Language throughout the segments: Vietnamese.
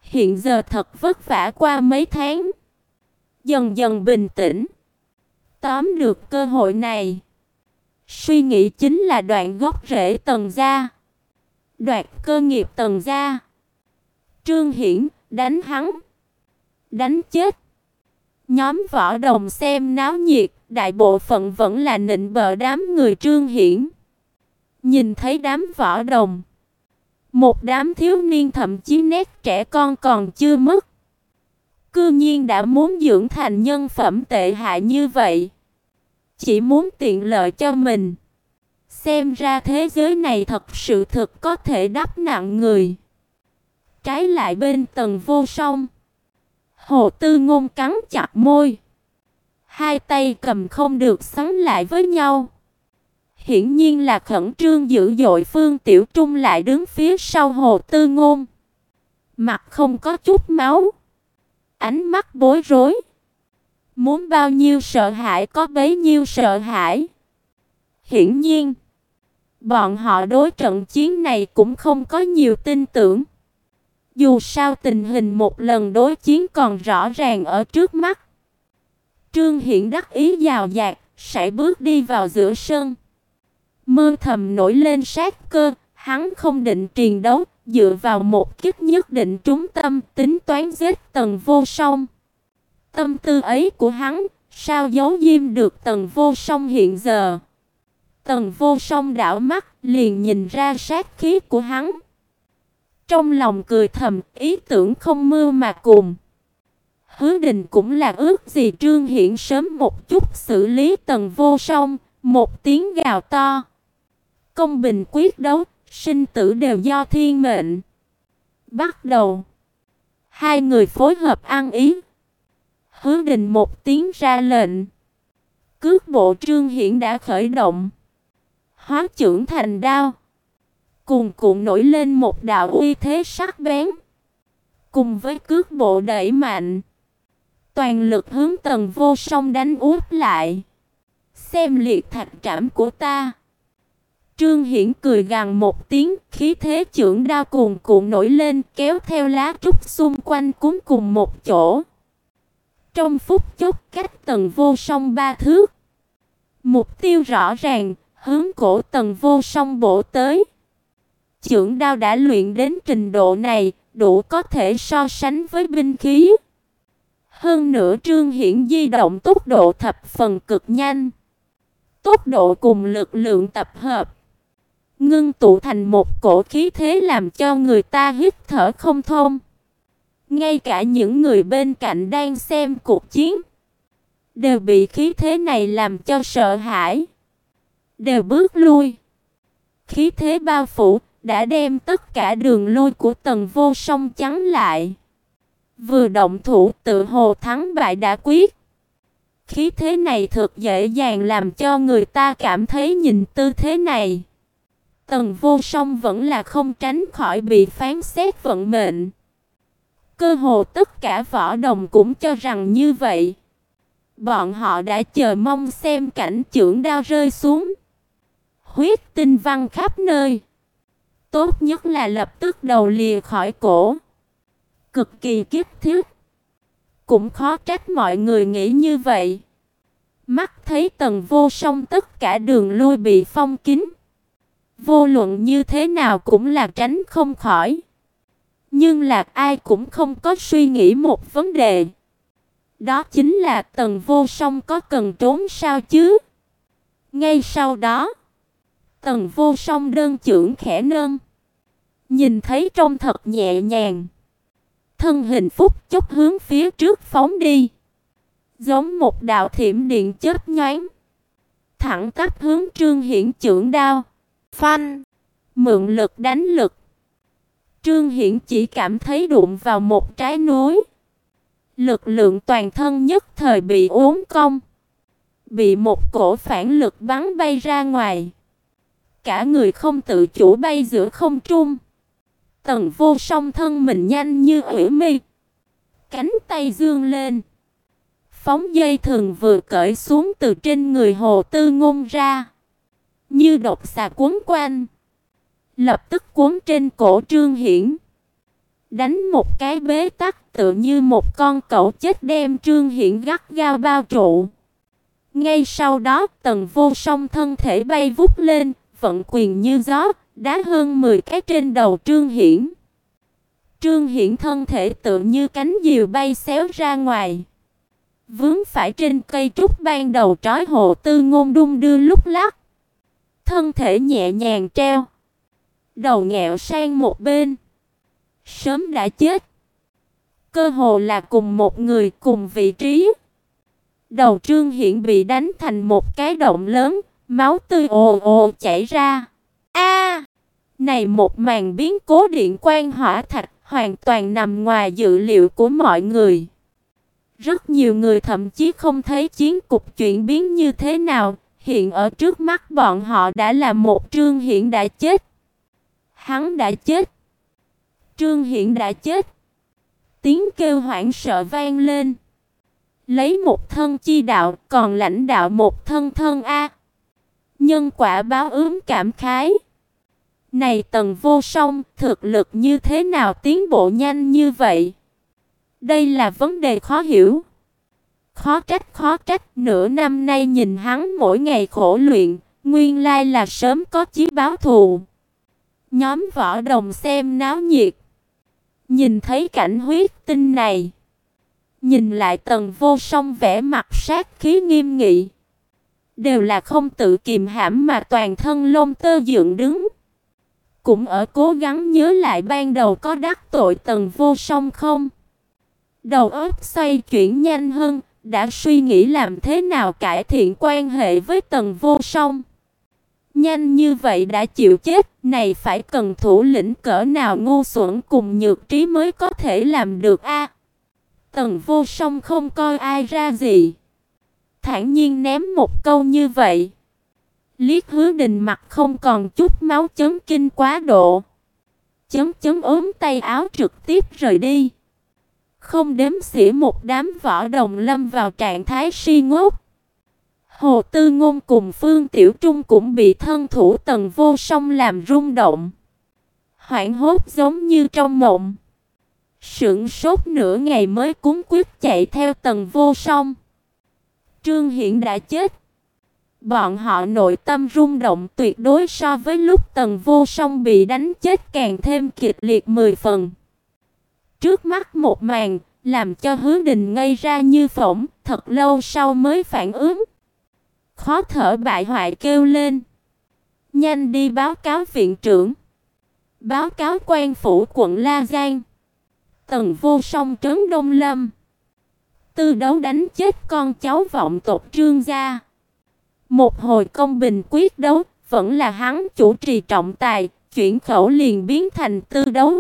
Hiện giờ thật vất vả qua mấy tháng, dần dần bình tĩnh, tóm được cơ hội này. Suy nghĩ chính là đoạn gốc rễ Tần gia, đoạt cơ nghiệp Tần gia. Trương Hiển đánh hắn, đánh chết. Nhóm Võ Đồng xem náo nhiệt, đại bộ phận vẫn là nịnh bợ đám người Trương Hiển. Nhìn thấy đám Võ Đồng, một đám thiếu niên thậm chí nét trẻ con còn chưa mất, cư nhiên đã muốn dưỡng thành nhân phẩm tệ hại như vậy, chỉ muốn tiện lợi cho mình. Xem ra thế giới này thật sự thực có thể đắp nặng người. Trái lại bên Tần Vô Song, Hồ Tư Ngôn cắn chặt môi, hai tay cầm không được xoắn lại với nhau. Hiển nhiên là khẩn trương dữ dội. Phương Tiểu Trung lại đứng phía sau Hồ Tư Ngôn, mặt không có chút máu, ánh mắt bối rối. Muốn bao nhiêu sợ hãi có bấy nhiêu sợ hãi. Hiển nhiên, bọn họ đối trận chiến này cũng không có nhiều tin tưởng. Dù sao tình hình một lần đối chiến còn rõ ràng ở trước mắt. Trương Hiển đắc ý dào dạt, sải bước đi vào giữa sân. Mơ thầm nổi lên sát cơ, hắn không định triền đấu, dựa vào một kích nhất định trúng tâm, tính toán giết Tần Vô Song. Tâm tư ấy của hắn, sao giấu diêm được Tần Vô Song hiện giờ? Tần Vô Song đảo mắt, liền nhìn ra sát khí của hắn. Trong lòng cười thầm, ý tưởng không mưu mà cùng. Hứa Đình cũng là ước gì Trương Hiển sớm một chút xử lý Tần Vô Song, một tiếng gào to. Công bình quyết đấu, sinh tử đều do thiên mệnh. Bắt đầu. Hai người phối hợp ăn ý. Hứa Đình một tiếng ra lệnh. Cước bộ Trương Hiển đã khởi động, hóa chưởng thành đao, cuồn cuộn nổi lên một đạo uy thế sắc bén. Cùng với cước bộ đẩy mạnh, toàn lực hướng Tần Vô Song đánh úp lại. Xem liệt thạch trảm của ta. Trương Hiển cười gằn một tiếng, khí thế chưởng đao cuồn cuộn nổi lên, kéo theo lá trúc xung quanh cuốn cùng một chỗ. Trong phút chốc cách Tần Vô Song 3 thước. Mục tiêu rõ ràng, hướng cổ Tần Vô Song bổ tới. Chưởng đao đã luyện đến trình độ này, đủ có thể so sánh với binh khí. Hơn nữa Trương Hiển di động tốc độ thập phần cực nhanh. Tốc độ cùng lực lượng tập hợp, ngưng tụ thành một cổ khí thế làm cho người ta hít thở không thông. Ngay cả những người bên cạnh đang xem cuộc chiến đều bị khí thế này làm cho sợ hãi, đều bước lui. Khí thế bao phủ đã đem tất cả đường lui của Tần Vô Song chắn lại. Vừa động thủ tự hồ thắng bại đã quyết. Khí thế này thật dễ dàng làm cho người ta cảm thấy nhìn tư thế này, Tần Vô Song vẫn là không tránh khỏi bị phán xét vận mệnh. Cơ hồ tất cả võ đồng cũng cho rằng như vậy. Bọn họ đã chờ mong xem cảnh chưởng đao rơi xuống, huyết tinh văng khắp nơi. Tốt nhất là lập tức đầu lìa khỏi cổ. Cực kỳ kiếp thiết. Cũng khó trách mọi người nghĩ như vậy. Mắt thấy Tần Vô Song tất cả đường lui bị phong kín, vô luận như thế nào cũng là tránh không khỏi. Nhưng là ai cũng không có suy nghĩ một vấn đề. Đó chính là Tần Vô Song có cần trốn sao chứ? Ngay sau đó, Tần Vô Song đơn chưởng khẽ nâng, nhìn thấy trông thật nhẹ nhàng. Thân hình phút chốc hướng phía trước phóng đi, giống một đạo thiểm điện chớp nhoáng, thẳng tắp hướng Trương Hiển chưởng đao. Phanh! Mượn lực đánh lực. Trương Hiển chỉ cảm thấy đụng vào một trái núi. Lực lượng toàn thân nhất thời bị uốn cong, bị một cổ phản lực bắn bay ra ngoài. Cả người không tự chủ bay giữa không trung. Tần Vô Song thân mình nhanh như ủy mi, cánh tay dương lên, phóng dây thừng vừa cởi xuống từ trên người Hồ Tư Ngôn ra, như độc xà quấn quanh, lập tức quấn trên cổ Trương Hiển. đánh một cái bế tắc, tựa như một con cẩu chết đem Trương Hiển gắt gao bao trụ. Ngay sau đó, Tần Vô Song thân thể bay vút lên, vận quyền như gió, đá hơn 10 cái trên đầu Trương Hiển. Trương Hiển thân thể tựa như cánh diều bay xéo ra ngoài, vướng phải trên cây trúc ban đầu trói Hồ Tư Ngôn đung đưa lúc lắc. Thân thể nhẹ nhàng treo, đầu ngẹo sang một bên, sớm đã chết. Cơ hồ là cùng một người, cùng vị trí. Đầu Trương Hiển bị đánh thành một cái động lớn, máu tươi ồ ồ chảy ra. A! Này một màn biến cố điện quang hỏa thạch hoàn toàn nằm ngoài dự liệu của mọi người. Rất nhiều người thậm chí không thấy chiến cục chuyển biến như thế nào, hiện ở trước mắt bọn họ đã là một Trương Hiển đã chết. Hắn đã chết. Trương Hiển đã chết. Tiếng kêu hoảng sợ vang lên. Lấy một thân chi đạo, còn lãnh đạo một thân thân a. Nhân quả báo ứng cảm khái. Này Tần Vô Song, thực lực như thế nào tiến bộ nhanh như vậy? Đây là vấn đề khó hiểu. Khó trách, nửa năm nay nhìn hắn mỗi ngày khổ luyện, nguyên lai là sớm có chí báo thù. Nhóm Võ Đồng xem náo nhiệt, nhìn thấy cảnh huyết tinh này, nhìn lại Tần Vô Song vẻ mặt sát khí nghiêm nghị, đều là không tự kìm hãm mà toàn thân lông tơ dựng đứng. Cũng ở cố gắng nhớ lại ban đầu có đắc tội Tần Vô Song không. Đầu óc xoay chuyển nhanh hơn, đã suy nghĩ làm thế nào cải thiện quan hệ với Tần Vô Song. Nhanh như vậy đã chịu chết, này phải cần thủ lĩnh cỡ nào ngu xuẩn cùng nhược trí mới có thể làm được a. Tần Vô Song không coi ai ra gì, thản nhiên ném một câu như vậy. Liếc Hứa Đình mặt không còn chút máu, chấn kinh quá độ, chấn ốm tay áo trực tiếp rời đi. Không đếm xỉa một đám võ đồng lâm vào trạng thái si ngốc. Hồ Tư Ngôn cùng Phương Tiểu Trung cũng bị thân thủ Tần Vô Song làm rung động, hoảng hốt giống như trong mộng. Sững sốt nửa ngày mới cuống quýt chạy theo Tần Vô Song. Trương Hiển đã chết. Bọn họ nội tâm rung động tuyệt đối so với lúc Tần Vô Song bị đánh chết càng thêm kịch liệt 10 phần. Trước mắt một màn làm cho Hứa Đình ngây ra như phỗng, thật lâu sau mới phản ứng. Khó thở bại hoại kêu lên: "Nhanh đi báo cáo viện trưởng, báo cáo quan phủ quận La Giang. Tần Vô Song trấn Đông Lâm, Tư Đấu đánh chết con cháu vọng tộc Trương gia. Một hồi công bình quyết đấu, vẫn là hắn chủ trì trọng tài, chuyển khẩu liền biến thành Tư Đấu."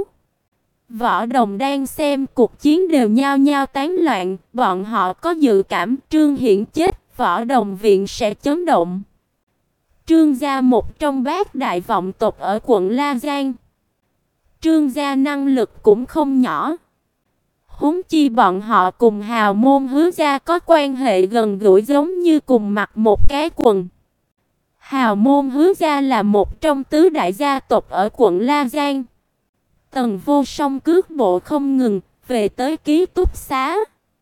Võ Đồng đang xem cuộc chiến đều nhao nhao tán loạn, bọn họ có dự cảm Trương Hiển chết, Võ Đồng viện sẽ chấn động. Trương gia một trong bát đại vọng tộc ở quận La Giang. Trương gia năng lực cũng không nhỏ. Huống chi bọn họ cùng hào môn Hứa gia có quan hệ gần gũi giống như cùng mặc một cái quần. Hào môn Hứa gia là một trong tứ đại gia tộc ở quận La Giang. Tần Vô Song cước bộ không ngừng, về tới ký túc xá.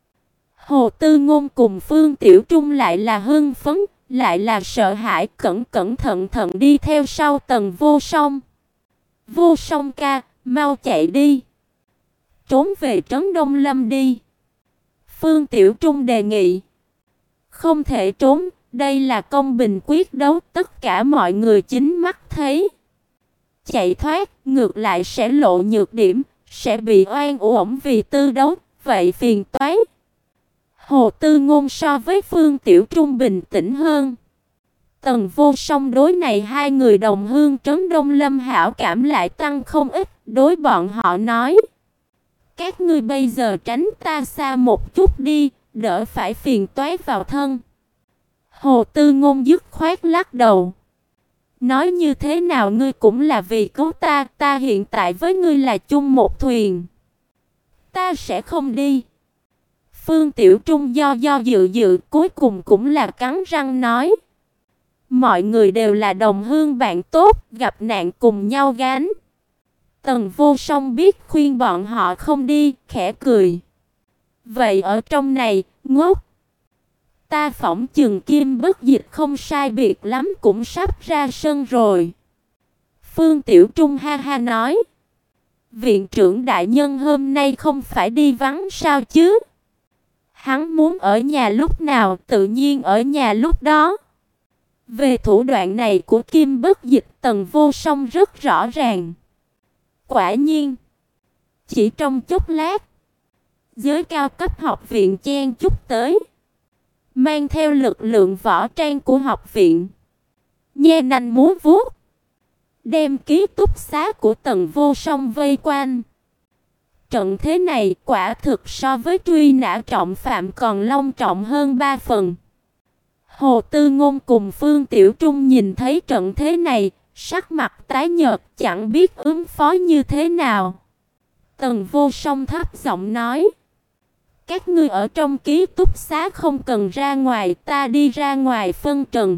Hồ Tư Ngôn cùng Phương Tiểu Trung lại là hưng phấn, lại là sợ hãi, cẩn thận đi theo sau Tần Vô Song. "Vô Song ca, mau chạy đi. Trốn về trấn Đông Lâm đi." Phương Tiểu Trung đề nghị. "Không thể trốn, đây là công bình quyết đấu, tất cả mọi người chính mắt thấy. Chạy thoát, ngược lại sẽ lộ nhược điểm, sẽ bị oan uổng vì Tư Đấu, vậy phiền toái." Hồ Tư Ngôn so với Phương Tiểu Trung bình tĩnh hơn. Tần Vô Song đối này hai người đồng hương trấn Đông Lâm hảo cảm lại tăng không ít, đối bọn họ nói: "Các ngươi bây giờ tránh ta xa một chút đi, đỡ phải phiền toái vào thân." Hồ Tư Ngôn dứt khoát lắc đầu. "Nói như thế nào ngươi cũng là vì cứu ta, ta hiện tại với ngươi là chung một thuyền. Ta sẽ không đi." Phương Tiểu Trung do dự cuối cùng cũng là cắn răng nói: "Mọi người đều là đồng hương bạn tốt, gặp nạn cùng nhau gánh. Tần Vô Song biết khuyên bọn họ không đi, khẽ cười. Vậy ở trong này, ngốc. Ta phỏng chừng Kim Bất Dịch không sai biệt lắm cũng sắp ra sân rồi. Phương Tiểu Trung ha ha nói. Viện trưởng đại nhân hôm nay không phải đi vắng sao chứ? Hắn muốn ở nhà lúc nào tự nhiên ở nhà lúc đó. Về thủ đoạn này của Kim Bất Dịch, Tần Vô Song rất rõ ràng. Quả nhiên, chỉ trong chốc lát, giới cao cấp học viện chen chúc tới, mang theo lực lượng võ trang của học viện, nhe nanh múa vuốt, đem ký túc xá của Tần Vô Song vây quanh. Trận thế này quả thực so với truy nã trọng phạm còn long trọng hơn 3 phần. Hồ Tư Ngôn cùng Phương Tiểu Trung nhìn thấy trận thế này, sắc mặt tái nhợt, chẳng biết ứng phó như thế nào. Tần Vô Song thấp giọng nói: các ngươi ở trong ký túc xá không cần ra ngoài, ta đi ra ngoài phân trần.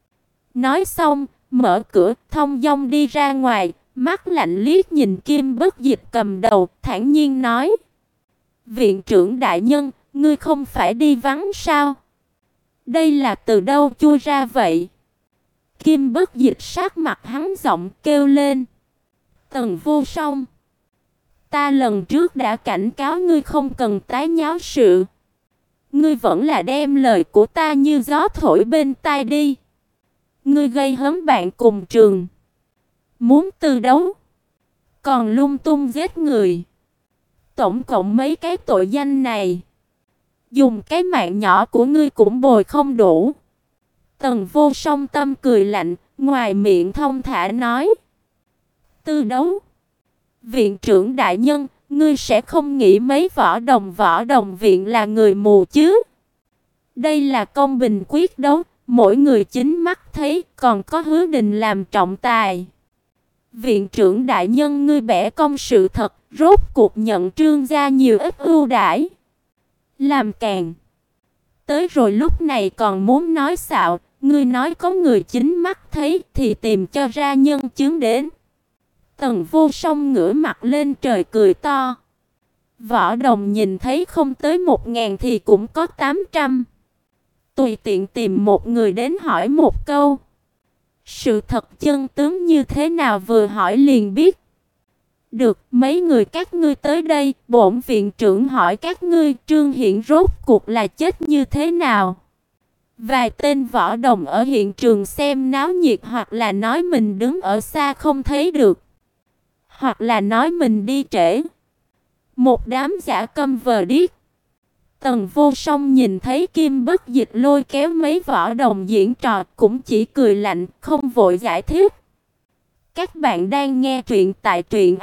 Nói xong, mở cửa, thông dong đi ra ngoài, mắt lạnh liếc nhìn Kim Bất Dịch cầm đầu, thản nhiên nói: viện trưởng đại nhân, ngươi không phải đi vắng sao? Đây là từ đâu chui ra vậy? Kim Bất Dịch sát mặt hắn giọng kêu lên: Tần Vô Song, ta lần trước đã cảnh cáo ngươi không cần tái nháo sự. Ngươi vẫn là đem lời của ta như gió thổi bên tai đi. Ngươi gây hấn bạn cùng trường, muốn tư đấu, còn lung tung giết người. Tổng cộng mấy cái tội danh này, dùng cái mạng nhỏ của ngươi cũng bồi không đủ. Tần Vô Song tâm cười lạnh, ngoài miệng thông thả nói: tư đấu? Viện trưởng đại nhân, ngươi sẽ không nghĩ mấy võ đồng viện là người mù chứ? Đây là công bình quyết đấu, mỗi người chính mắt thấy, còn có Hứa Đình làm trọng tài. Viện trưởng đại nhân, ngươi bẻ cong sự thật, rốt cuộc nhận Trương gia nhiều ít ưu đãi. Làm càn. Tới rồi lúc này còn muốn nói xạo, ngươi nói có người chính mắt thấy thì tìm cho ra nhân chứng đến. Tần Vô Song ngửa mặt lên trời cười to. Võ đồng nhìn thấy không tới 1000 thì cũng có 800. Tùy tiện tìm một người đến hỏi một câu. Sự thật chân tướng như thế nào vừa hỏi liền biết. Được, mấy người các ngươi tới đây, bổn viện trưởng hỏi các ngươi Trương Hiển rốt cuộc là chết như thế nào? Vài tên võ đồng ở hiện trường xem náo nhiệt hoặc là nói mình đứng ở xa không thấy được, hoặc là nói mình đi trễ. Một đám giả câm vờ điếc. Tần Vô Song nhìn thấy Kim Bất Dịch lôi kéo mấy võ đồng diễn trò cũng chỉ cười lạnh, không vội giải thích. Các bạn đang nghe truyện tại truyện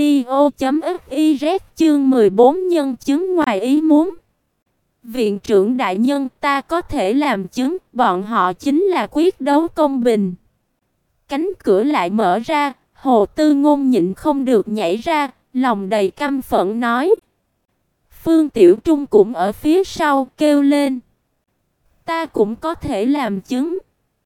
audio.fiz chương 14 nhân chứng ngoài ý muốn. Viện trưởng đại nhân, ta có thể làm chứng, bọn họ chính là quyết đấu công bình. Cánh cửa lại mở ra, Hồ Tư Ngôn nhịn không được nhảy ra, lòng đầy căm phẫn nói. Phương Tiểu Trung cũng ở phía sau kêu lên: ta cũng có thể làm chứng.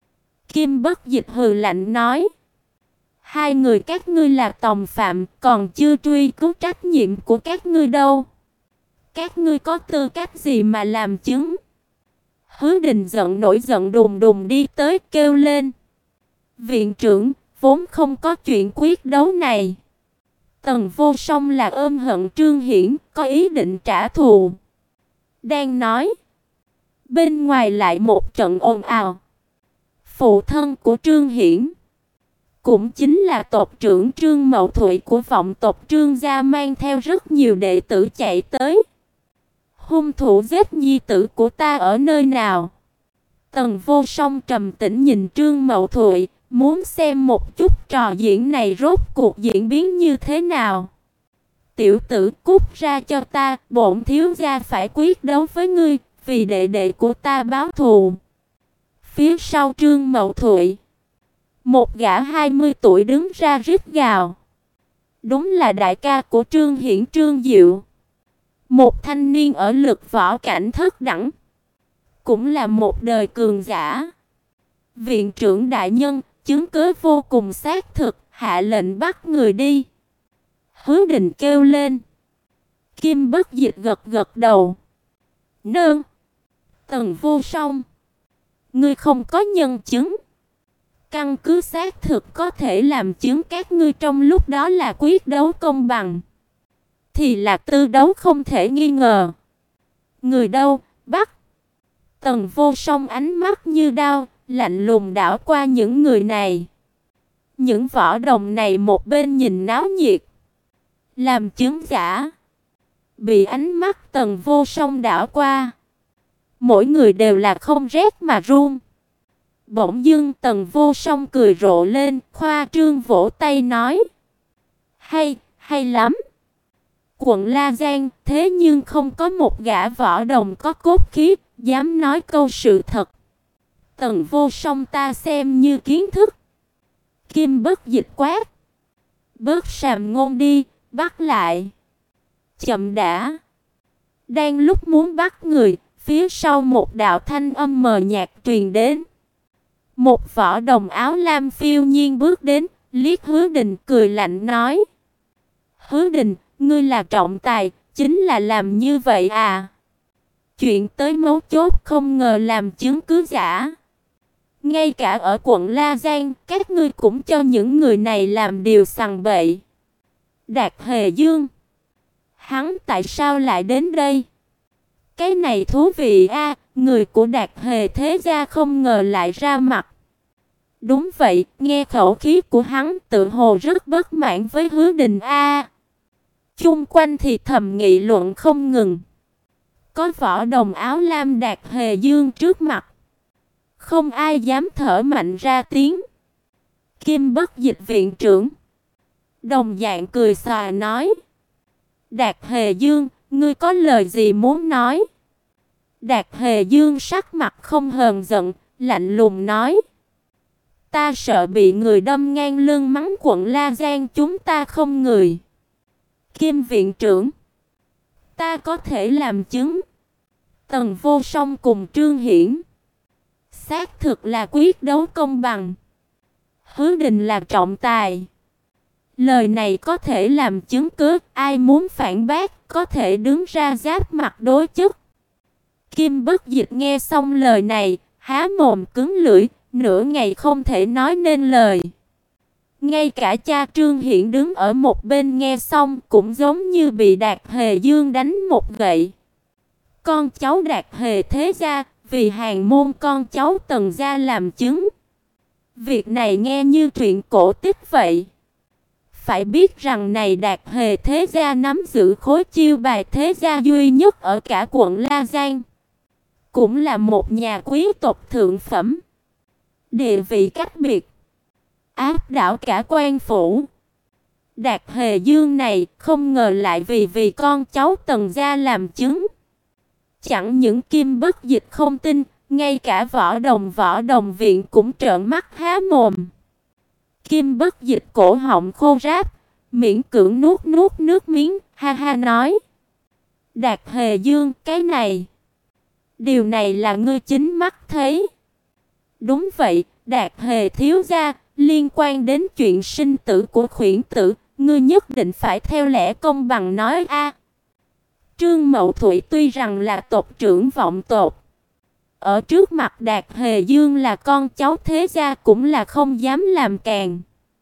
Kim Bất Dịch hừ lạnh nói: hai người các ngươi là tòng phạm, còn chưa truy cứu trách nhiệm của các ngươi đâu. Các ngươi có tư cách gì mà làm chứng? Hứa Đình nổi giận đùng đùng đi tới kêu lên: viện trưởng, vốn không có chuyện quyết đấu này. Tần Vô Song là ôm hận Trương Hiển, có ý định trả thù. Đang nói, bên ngoài lại một trận ồn ào. Phụ thân của Trương Hiển, cũng chính là tộc trưởng Trương Mậu Thụy của vọng tộc Trương gia, mang theo rất nhiều đệ tử chạy tới. Hung thủ giết nhi tử của ta ở nơi nào? Tần Vô Song trầm tĩnh nhìn Trương Mậu Thụy, muốn xem một chút trò diễn này rốt cuộc diễn biến như thế nào. Tiểu tử, cút ra cho ta, bổn thiếu gia phải quyết đấu với ngươi, vì đệ đệ của ta báo thù. Phía sau Trương Mậu Thụy, một gã 20 tuổi đứng ra rít gào. Đúng là đại ca của Trương Hiển, Trương Diệu. Một thanh niên ở lực võ cảnh thất đẳng, cũng là một đời cường giả. Viện trưởng đại nhân, chứng cứ vô cùng xác thực, hạ lệnh bắt người đi. Hứa Đình kêu lên. Kim Bất Dịch gật gật đầu. Nương. Tần Vô Song, ngươi không có nhân chứng. Căn cứ xác thực có thể làm chứng các ngươi trong lúc đó là quyết đấu công bằng, thì là tư đấu không thể nghi ngờ. Người đâu? Bắt. Tần Vô Song ánh mắt như đao, lạnh lùng đảo qua những người này. Những võ đồng này một bên nhìn náo nhiệt, làm chứng giả, bị ánh mắt Tần Vô Song đảo qua, mỗi người đều là không rét mà run. Bỗng dưng Tần Vô Song cười rộ lên, khoa trương vỗ tay nói: hay lắm. Quận La Giang thế nhưng không có một gã võ đồng có cốt khí dám nói câu sự thật. Tần Vô Song ta xem như kiến thức. Kim Bất Dịch quát: bớt sàm ngôn đi, bắt lại. Chậm đã. Đang lúc muốn bắt người, phía sau một đạo thanh âm mờ nhạt truyền đến. Một võ đồng áo lam phiêu nhiên bước đến, liếc Hứa Đình cười lạnh nói: Hứa Đình, ngươi là trọng tài, chính là làm như vậy à? Chuyện tới mấu chốt không ngờ làm chứng cứ giả. Ngay cả ở quận La Giang, các ngươi cũng cho những người này làm điều sằng bậy. Đạt Hề Dương, hắn tại sao lại đến đây? Cái này thú vị a, người của Đạt Hề thế gia không ngờ lại ra mặt. Đúng vậy, nghe khẩu khí của hắn tự hồ rất bất mãn với Hứa Đình a. Chung quanh thì thầm nghị luận không ngừng. Có võ đồng áo lam Đạt Hề Dương trước mặt, không ai dám thở mạnh ra tiếng. Kim Bất Dịch viện trưởng đồng dạng cười xòa nói: Đạt Hề Dương, ngươi có lời gì muốn nói? Đạt Hề Dương sắc mặt không hờn giận, lạnh lùng nói: ta sợ bị người đâm ngang lưng, mắng quận La Giang chúng ta không người. Kim viện trưởng, ta có thể làm chứng. Tần Vô Song cùng Trương Hiển xác thực là quyết đấu công bằng. Hứa Đình là trọng tài. Lời này có thể làm chứng cứ, ai muốn phản bác có thể đứng ra giáp mặt đối chất. Kim Bất Dịch nghe xong lời này, há mồm cứng lưỡi, nửa ngày không thể nói nên lời. Ngay cả cha Trương Hiển đứng ở một bên nghe xong cũng giống như bị Đạt Hề Dương đánh một gậy. Con cháu Đạt Hề thế gia vì hàng môn con cháu Tần gia làm chứng. Việc này nghe như truyện cổ tích vậy. Phải biết rằng này Đạt Hề thế gia nắm giữ khối chiêu bài thế gia duy nhất ở cả quận La Giang, cũng là một nhà quý tộc thượng phẩm, địa vị cách biệt, áp đảo cả quan phủ. Đạt Hề Dương này không ngờ lại vì con cháu Tần gia làm chứng. Chẳng những Kim Bất Dịch không tin, ngay cả võ đồng viện cũng trợn mắt há mồm. Kim Bất Dịch cổ họng khô ráp, miễn cưỡng nuốt nước miếng, ha ha nói: Đạt Hề Dương, cái này, điều này là ngươi chính mắt thấy. Đúng vậy, Đạt Hề thiếu gia, liên quan đến chuyện sinh tử của Khuyển tử, ngươi nhất định phải theo lẽ công bằng nói a. Trương Mậu Thụy tuy rằng là tộc trưởng vọng tộc, ở trước mặt Đạt Hề Dương là con cháu thế gia cũng là không dám làm càn,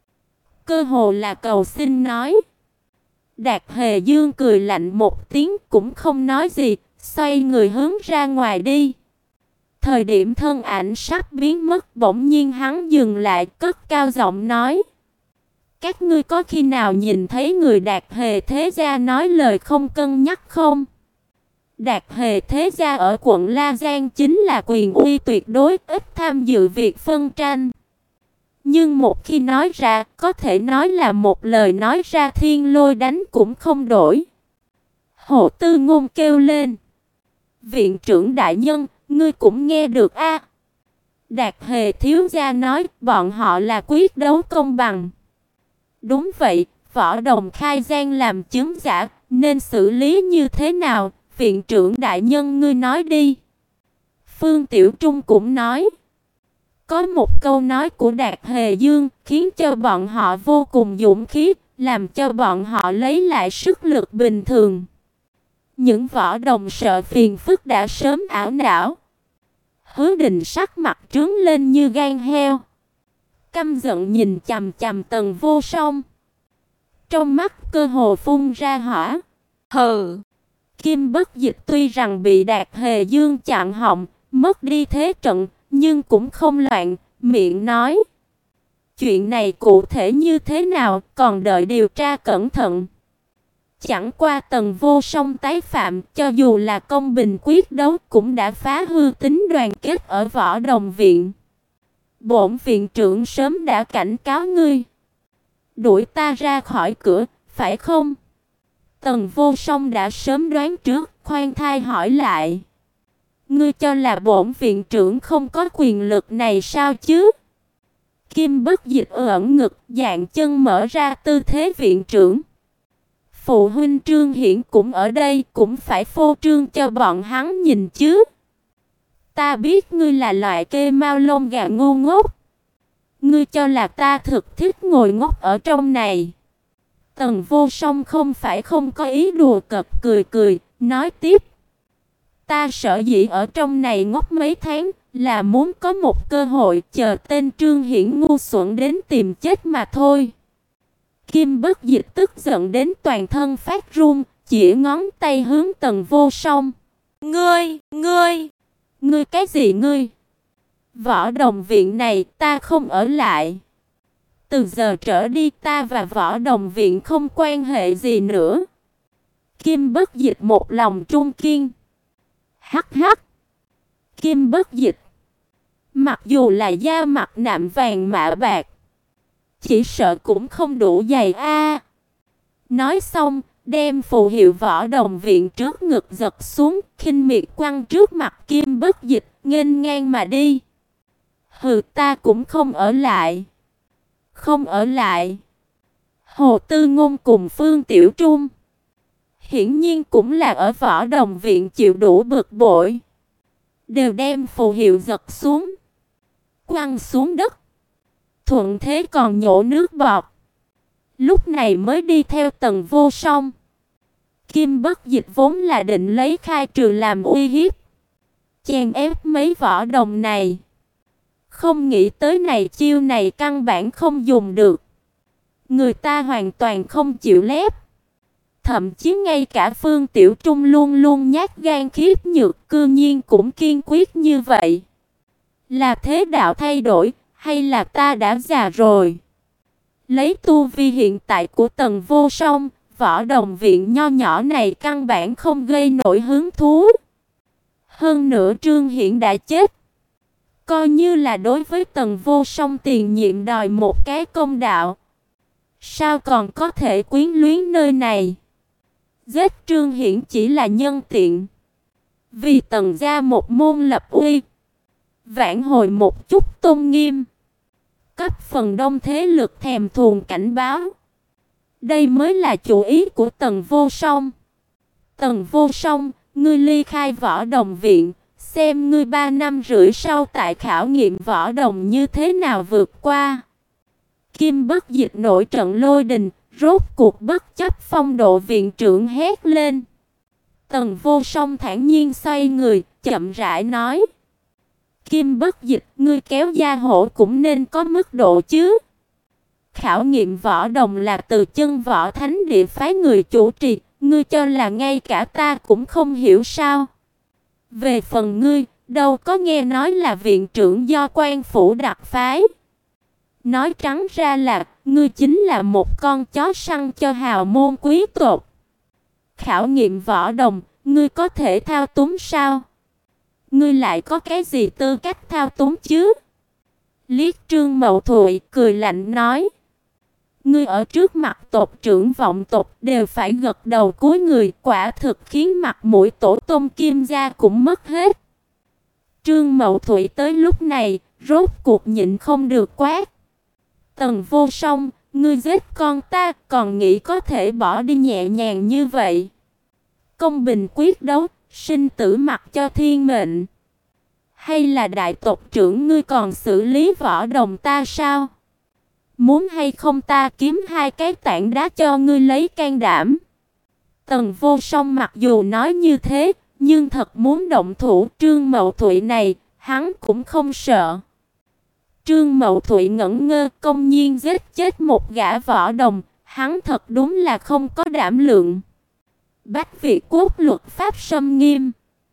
cơ hồ là cầu xin nói. Đạt Hề Dương cười lạnh một tiếng cũng không nói gì, xoay người hướng ra ngoài đi. Thời điểm thân ảnh sắp biến mất, bỗng nhiên hắn dừng lại, cất cao giọng nói: các ngươi có khi nào nhìn thấy người Đạt Hề thế gia nói lời không cân nhắc không? Đạt Hề thế gia ở quận La Giang chính là quyền uy tuyệt đối, ít tham dự việc phân tranh. Nhưng một khi nói ra, có thể nói là một lời nói ra thiên lôi đánh cũng không đổi. Hồ Tư Ngôn kêu lên: viện trưởng đại nhân, ngươi cũng nghe được a? Đạt Hề thiếu gia nói bọn họ là quyết đấu công bằng. Đúng vậy, võ đồng khai gian làm chứng giả, nên xử lý như thế nào? Viện trưởng đại nhân ngươi nói đi. Phương Tiểu Trung cũng nói. Có một câu nói của Đạt Hề Dương khiến cho bọn họ vô cùng dũng khí, làm cho bọn họ lấy lại sức lực bình thường. Những võ đồng sợ phiền phức đã sớm ảo não. Hứa Đình sắc mặt trướng lên như gan heo, căm giận nhìn chằm chằm Tần Vô Song. Trong mắt cơ hồ phun ra hỏa. Hừ. Kim Bất Dịch tuy rằng bị Đạt Hề Dương chặn họng, mất đi thế trận, nhưng cũng không loạn, miệng nói: chuyện này cụ thể như thế nào, còn đợi điều tra cẩn thận. Chẳng qua Tần Vô Song tái phạm, cho dù là công bình quyết đấu cũng đã phá hư tính đoàn kết ở Võ Đồng Viện. Bổn viện trưởng sớm đã cảnh cáo ngươi, đuổi ta ra khỏi cửa, phải không? Tần Vô Song đã sớm đoán trước, khoan thai hỏi lại: ngươi cho là bổn viện trưởng không có quyền lực này sao chứ? Kim Bất Dịch ưỡn ngực, dạng chân mở ra tư thế viện trưởng. Phụ huynh Trương Hiển cũng ở đây, cũng phải phô trương cho bọn hắn nhìn chứ. Ta biết ngươi là loại kê mao lông gà ngu ngốc. Ngươi cho là ta thực thích ngồi ngốc ở trong này. Tần Vô Song không phải không có ý đùa cợt, cười, nói tiếp: ta sợ dĩ ở trong này ngốc mấy tháng, là muốn có một cơ hội chờ tên Trương Hiển ngu xuẩn đến tìm chết mà thôi. Kim Bất Dịch tức giận đến toàn thân phát run, chỉ ngón tay hướng Tần Vô Song. Ngươi cái gì ngươi? Võ Đồng Viện này ta không ở lại. Từ giờ trở đi ta và Võ Đồng Viện không quan hệ gì nữa. Kim Bất Dịch một lòng trung kiên. Hắc hắc. Kim Bất Dịch, mặc dù là da mặt nạm vàng mạ bạc, chỉ sợ cũng không đủ dày a. Nói xong, đem phù hiệu Võ Đồng Viện trước ngực giật xuống, khinh miệt quăng trước mặt Kim Bất Dịch, nghênh ngang mà đi. Hừ, ta cũng không ở lại. Không ở lại. Hồ Tư Ngôn cùng Phương Tiểu Trung hiển nhiên cũng là ở Võ Đồng Viện chịu đủ bực bội, đều đem phù hiệu giật xuống, quăng xuống đất, thuận thế còn nhổ nước bọt. Lúc này mới đi theo Tần Vô Song. Kim Bất Dịch vốn là định lấy khai trừ làm uy hiếp, chèn ép mấy võ đồng này. Không nghĩ tới này chiêu này căn bản không dùng được. Người ta hoàn toàn không chịu lép. Thậm chí ngay cả Phương Tiểu Trung luôn luôn nhát gan khiếp nhược, cư nhiên cũng kiên quyết như vậy. Là thế đạo thay đổi, hay là ta đã già rồi? Lấy tu vi hiện tại của Tần Vô Song, Võ Đồng Viện nho nhỏ này căn bản không gây nổi hứng thú. Hơn nữa Trương Hiển đã chết, coi như là đối với Tần Vô Song tiền nhiệm đòi một cái công đạo. Sao còn có thể quyến luyến nơi này? Giết Trương Hiển chỉ là nhân tiện, vì Tần gia một môn lập uy, vãn hồi một chút tôn nghiêm, cấp phần đông thế lực thèm thuồng cảnh báo. Đây mới là chủ ý của Tần Vô Song. Tần Vô Song, ngươi ly khai Võ Đồng Viện, xem ngươi 3 năm rưỡi sau tại khảo nghiệm võ đồng như thế nào vượt qua. Kim Bất Dịch nổi trận lôi đình, rốt cuộc bất chấp phong độ viện trưởng hét lên. Tần Vô Song thản nhiên xoay người, chậm rãi nói: Kim Bất Dịch, ngươi kéo da hổ cũng nên có mức độ chứ. Khảo nghiệm võ đồng là từ chân võ thánh địa phái người chủ trì, ngươi cho là ngay cả ta cũng không hiểu sao? Về phần ngươi, đâu có nghe nói là viện trưởng do quan phủ đặc phái. Nói trắng ra là, ngươi chính là một con chó săn cho hào môn quý tộc. Khảo nghiệm võ đồng, ngươi có thể thao túng sao? Ngươi lại có cái gì tư cách thao túng chứ? Liếc Trương Mậu Thụy cười lạnh nói: ngươi ở trước mặt tộc trưởng vọng tộc đều phải gật đầu cúi người, quả thực khiến mặt mũi tổ tông Kim gia cũng mất hết. Trương Mậu Thụy tới lúc này, rốt cuộc nhịn không được quát: Tần Vô Song, ngươi giết con ta, còn nghĩ có thể bỏ đi nhẹ nhàng như vậy? Công bình quyết đấu, sinh tử mặc cho thiên mệnh. Hay là đại tộc trưởng ngươi còn xử lý võ đồng ta sao? Muốn hay không ta kiếm hai cái tảng đá cho ngươi lấy can đảm. Tần Vô Song mặc dù nói như thế, nhưng thật muốn động thủ Trương Mậu Thụy này, hắn cũng không sợ. Trương Mậu Thụy ngẩn ngơ công nhiên giết chết một gã võ đồng, hắn thật đúng là không có đảm lượng. Bách Việt Quốc luật pháp sâm nghiêm.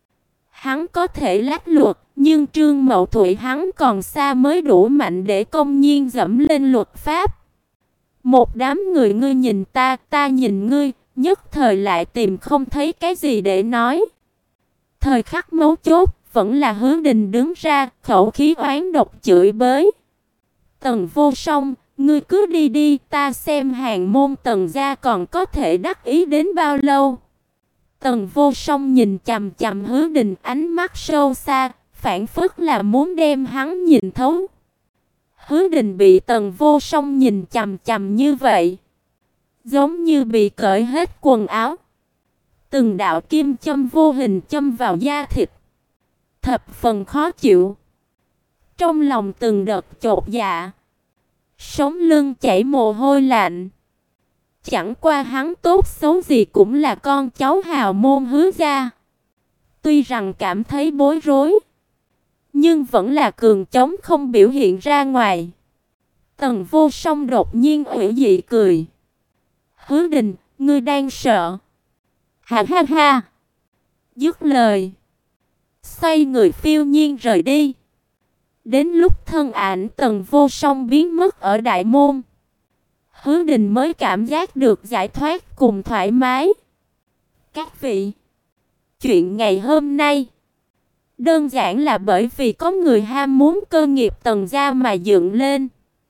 Hắn có thể lách luật, nhưng Trương Mậu Thụy hắn còn xa mới đủ mạnh để công nhiên dẫm lên luật pháp. Một đám người ngươi nhìn ta, ta nhìn ngươi, nhất thời lại tìm không thấy cái gì để nói. Thời khắc mấu chốt, vẫn là Hứa Đình đứng ra, khẩu khí oán độc chửi bới. Tần Vô Song, ngươi cứ đi đi, ta xem hàng môn Tần gia còn có thể đắc ý đến bao lâu. Tần Vô Song nhìn chằm chằm Hứa Đình, ánh mắt sâu xa, phảng phất là muốn đem hắn nhìn thấu. Hứa Đình bị Tần Vô Song nhìn chằm chằm như vậy, giống như bị cởi hết quần áo. Từng đạo kim châm vô hình châm vào da thịt, thập phần khó chịu. Trong lòng từng đợt chột dạ, sống lưng chảy mồ hôi lạnh. Chẳng qua hắn tốt xấu gì cũng là con cháu hào môn Hứa gia. Tuy rằng cảm thấy bối rối, nhưng vẫn là cường chống không biểu hiện ra ngoài. Tần Vô Song đột nhiên ủy dị cười. Hứa Đình, ngươi đang sợ? Ha ha ha. Dứt lời, xoay người phiêu nhiên rời đi. Đến lúc thân ảnh Tần Vô Song biến mất ở đại môn, Hứa Đình mới cảm giác được giải thoát cùng thoải mái. Các vị, chuyện ngày hôm nay đơn giản là bởi vì có người ham muốn cơ nghiệp Tần gia mà dựng lên.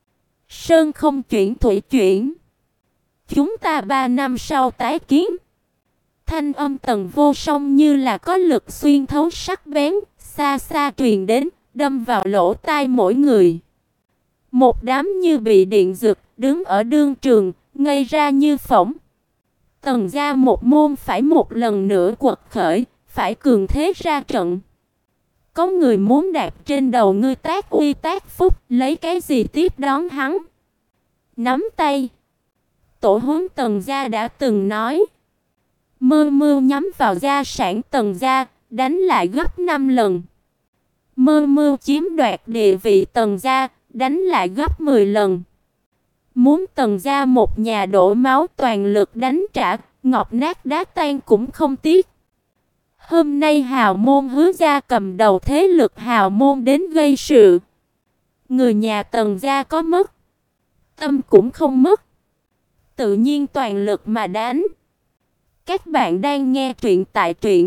Sơn không chuyển thủy chuyển. Chúng ta 3 năm sau tái kiến. Thanh âm Tần Vô Song như là có lực xuyên thấu sắc bén, xa xa truyền đến, đâm vào lỗ tai mỗi người. Một đám như bị điện giật, đứng ở đương trường, ngây ra như phỗng. Tần gia một môn phải một lần nữa quật khởi, phải cường thế ra trận. Có người muốn đạp trên đầu ngươi tác uy tác phúc, lấy cái gì tiếp đón hắn? Nắm tay. Tổ huấn Tần gia đã từng nói, mơ mưu nhắm vào gia sản Tần gia, đánh lại gấp 5 lần. Mơ mưu chiếm đoạt địa vị Tần gia, đánh lại gấp 10 lần. Muốn Tần gia một nhà đổ máu toàn lực đánh trả, ngọc nát đá tan cũng không tiếc. Hôm nay hào môn Hứa gia cầm đầu thế lực hào môn đến gây sự. Người nhà Tần gia có mất, tâm cũng không mất, tự nhiên toàn lực mà đánh. Các bạn đang nghe truyện tại truyện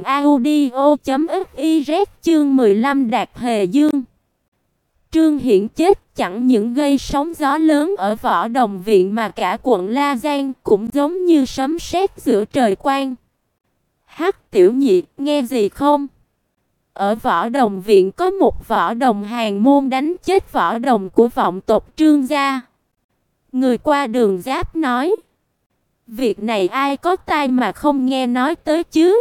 audio.fiz chương 15 Đạt Hề Dương. Trương Hiển chết chẳng những gây sóng gió lớn ở Võ Đồng Viện mà cả quận La Giang cũng giống như sấm sét giữa trời quang. Hắc tiểu nhị, nghe gì không? Ở Võ Đồng Viện có một võ đồng hàng môn đánh chết võ đồng của vọng tộc Trương gia. Người qua đường giáp nói, việc này ai có tai mà không nghe nói tới chứ?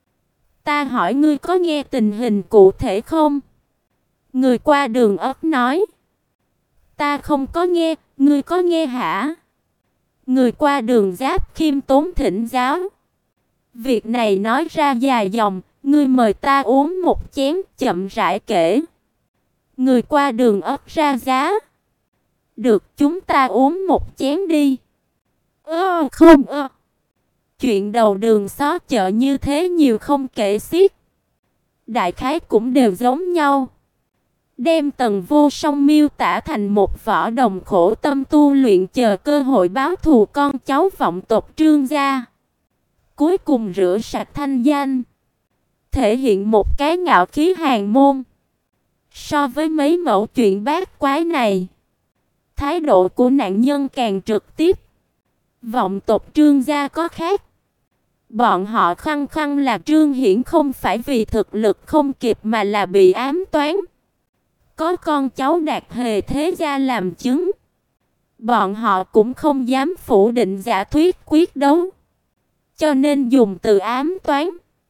Ta hỏi ngươi có nghe tình hình cụ thể không? Người qua đường ấp nói, ta không có nghe, ngươi có nghe hả? Người qua đường giáp khiêm tốn thỉnh giáo. Việc này nói ra dài dòng, ngươi mời ta uống một chén chậm rãi kể. Người qua đường ấp ra giá. Được, chúng ta uống một chén đi. Không. Chuyện đầu đường xó chợ như thế nhiều không kể xiết. Đại khái cũng đều giống nhau. Đem Tần Vô Song miêu tả thành một võ đồng khổ tâm tu luyện chờ cơ hội báo thù con cháu vọng tộc Trương gia. Cuối cùng rửa sạch thanh danh, thể hiện một cái ngạo khí hàng môn. So với mấy mẫu chuyện bát quái này, thái độ của nạn nhân càng trực tiếp. Vọng tộc Trương gia có khác. Bọn họ khăng khăng là Trương Hiển không phải vì thực lực không kịp mà là bị ám toán. Có con cháu Đạt Hề thế gia làm chứng, bọn họ cũng không dám phủ định giả thuyết quyết đấu, cho nên dùng từ ám toán.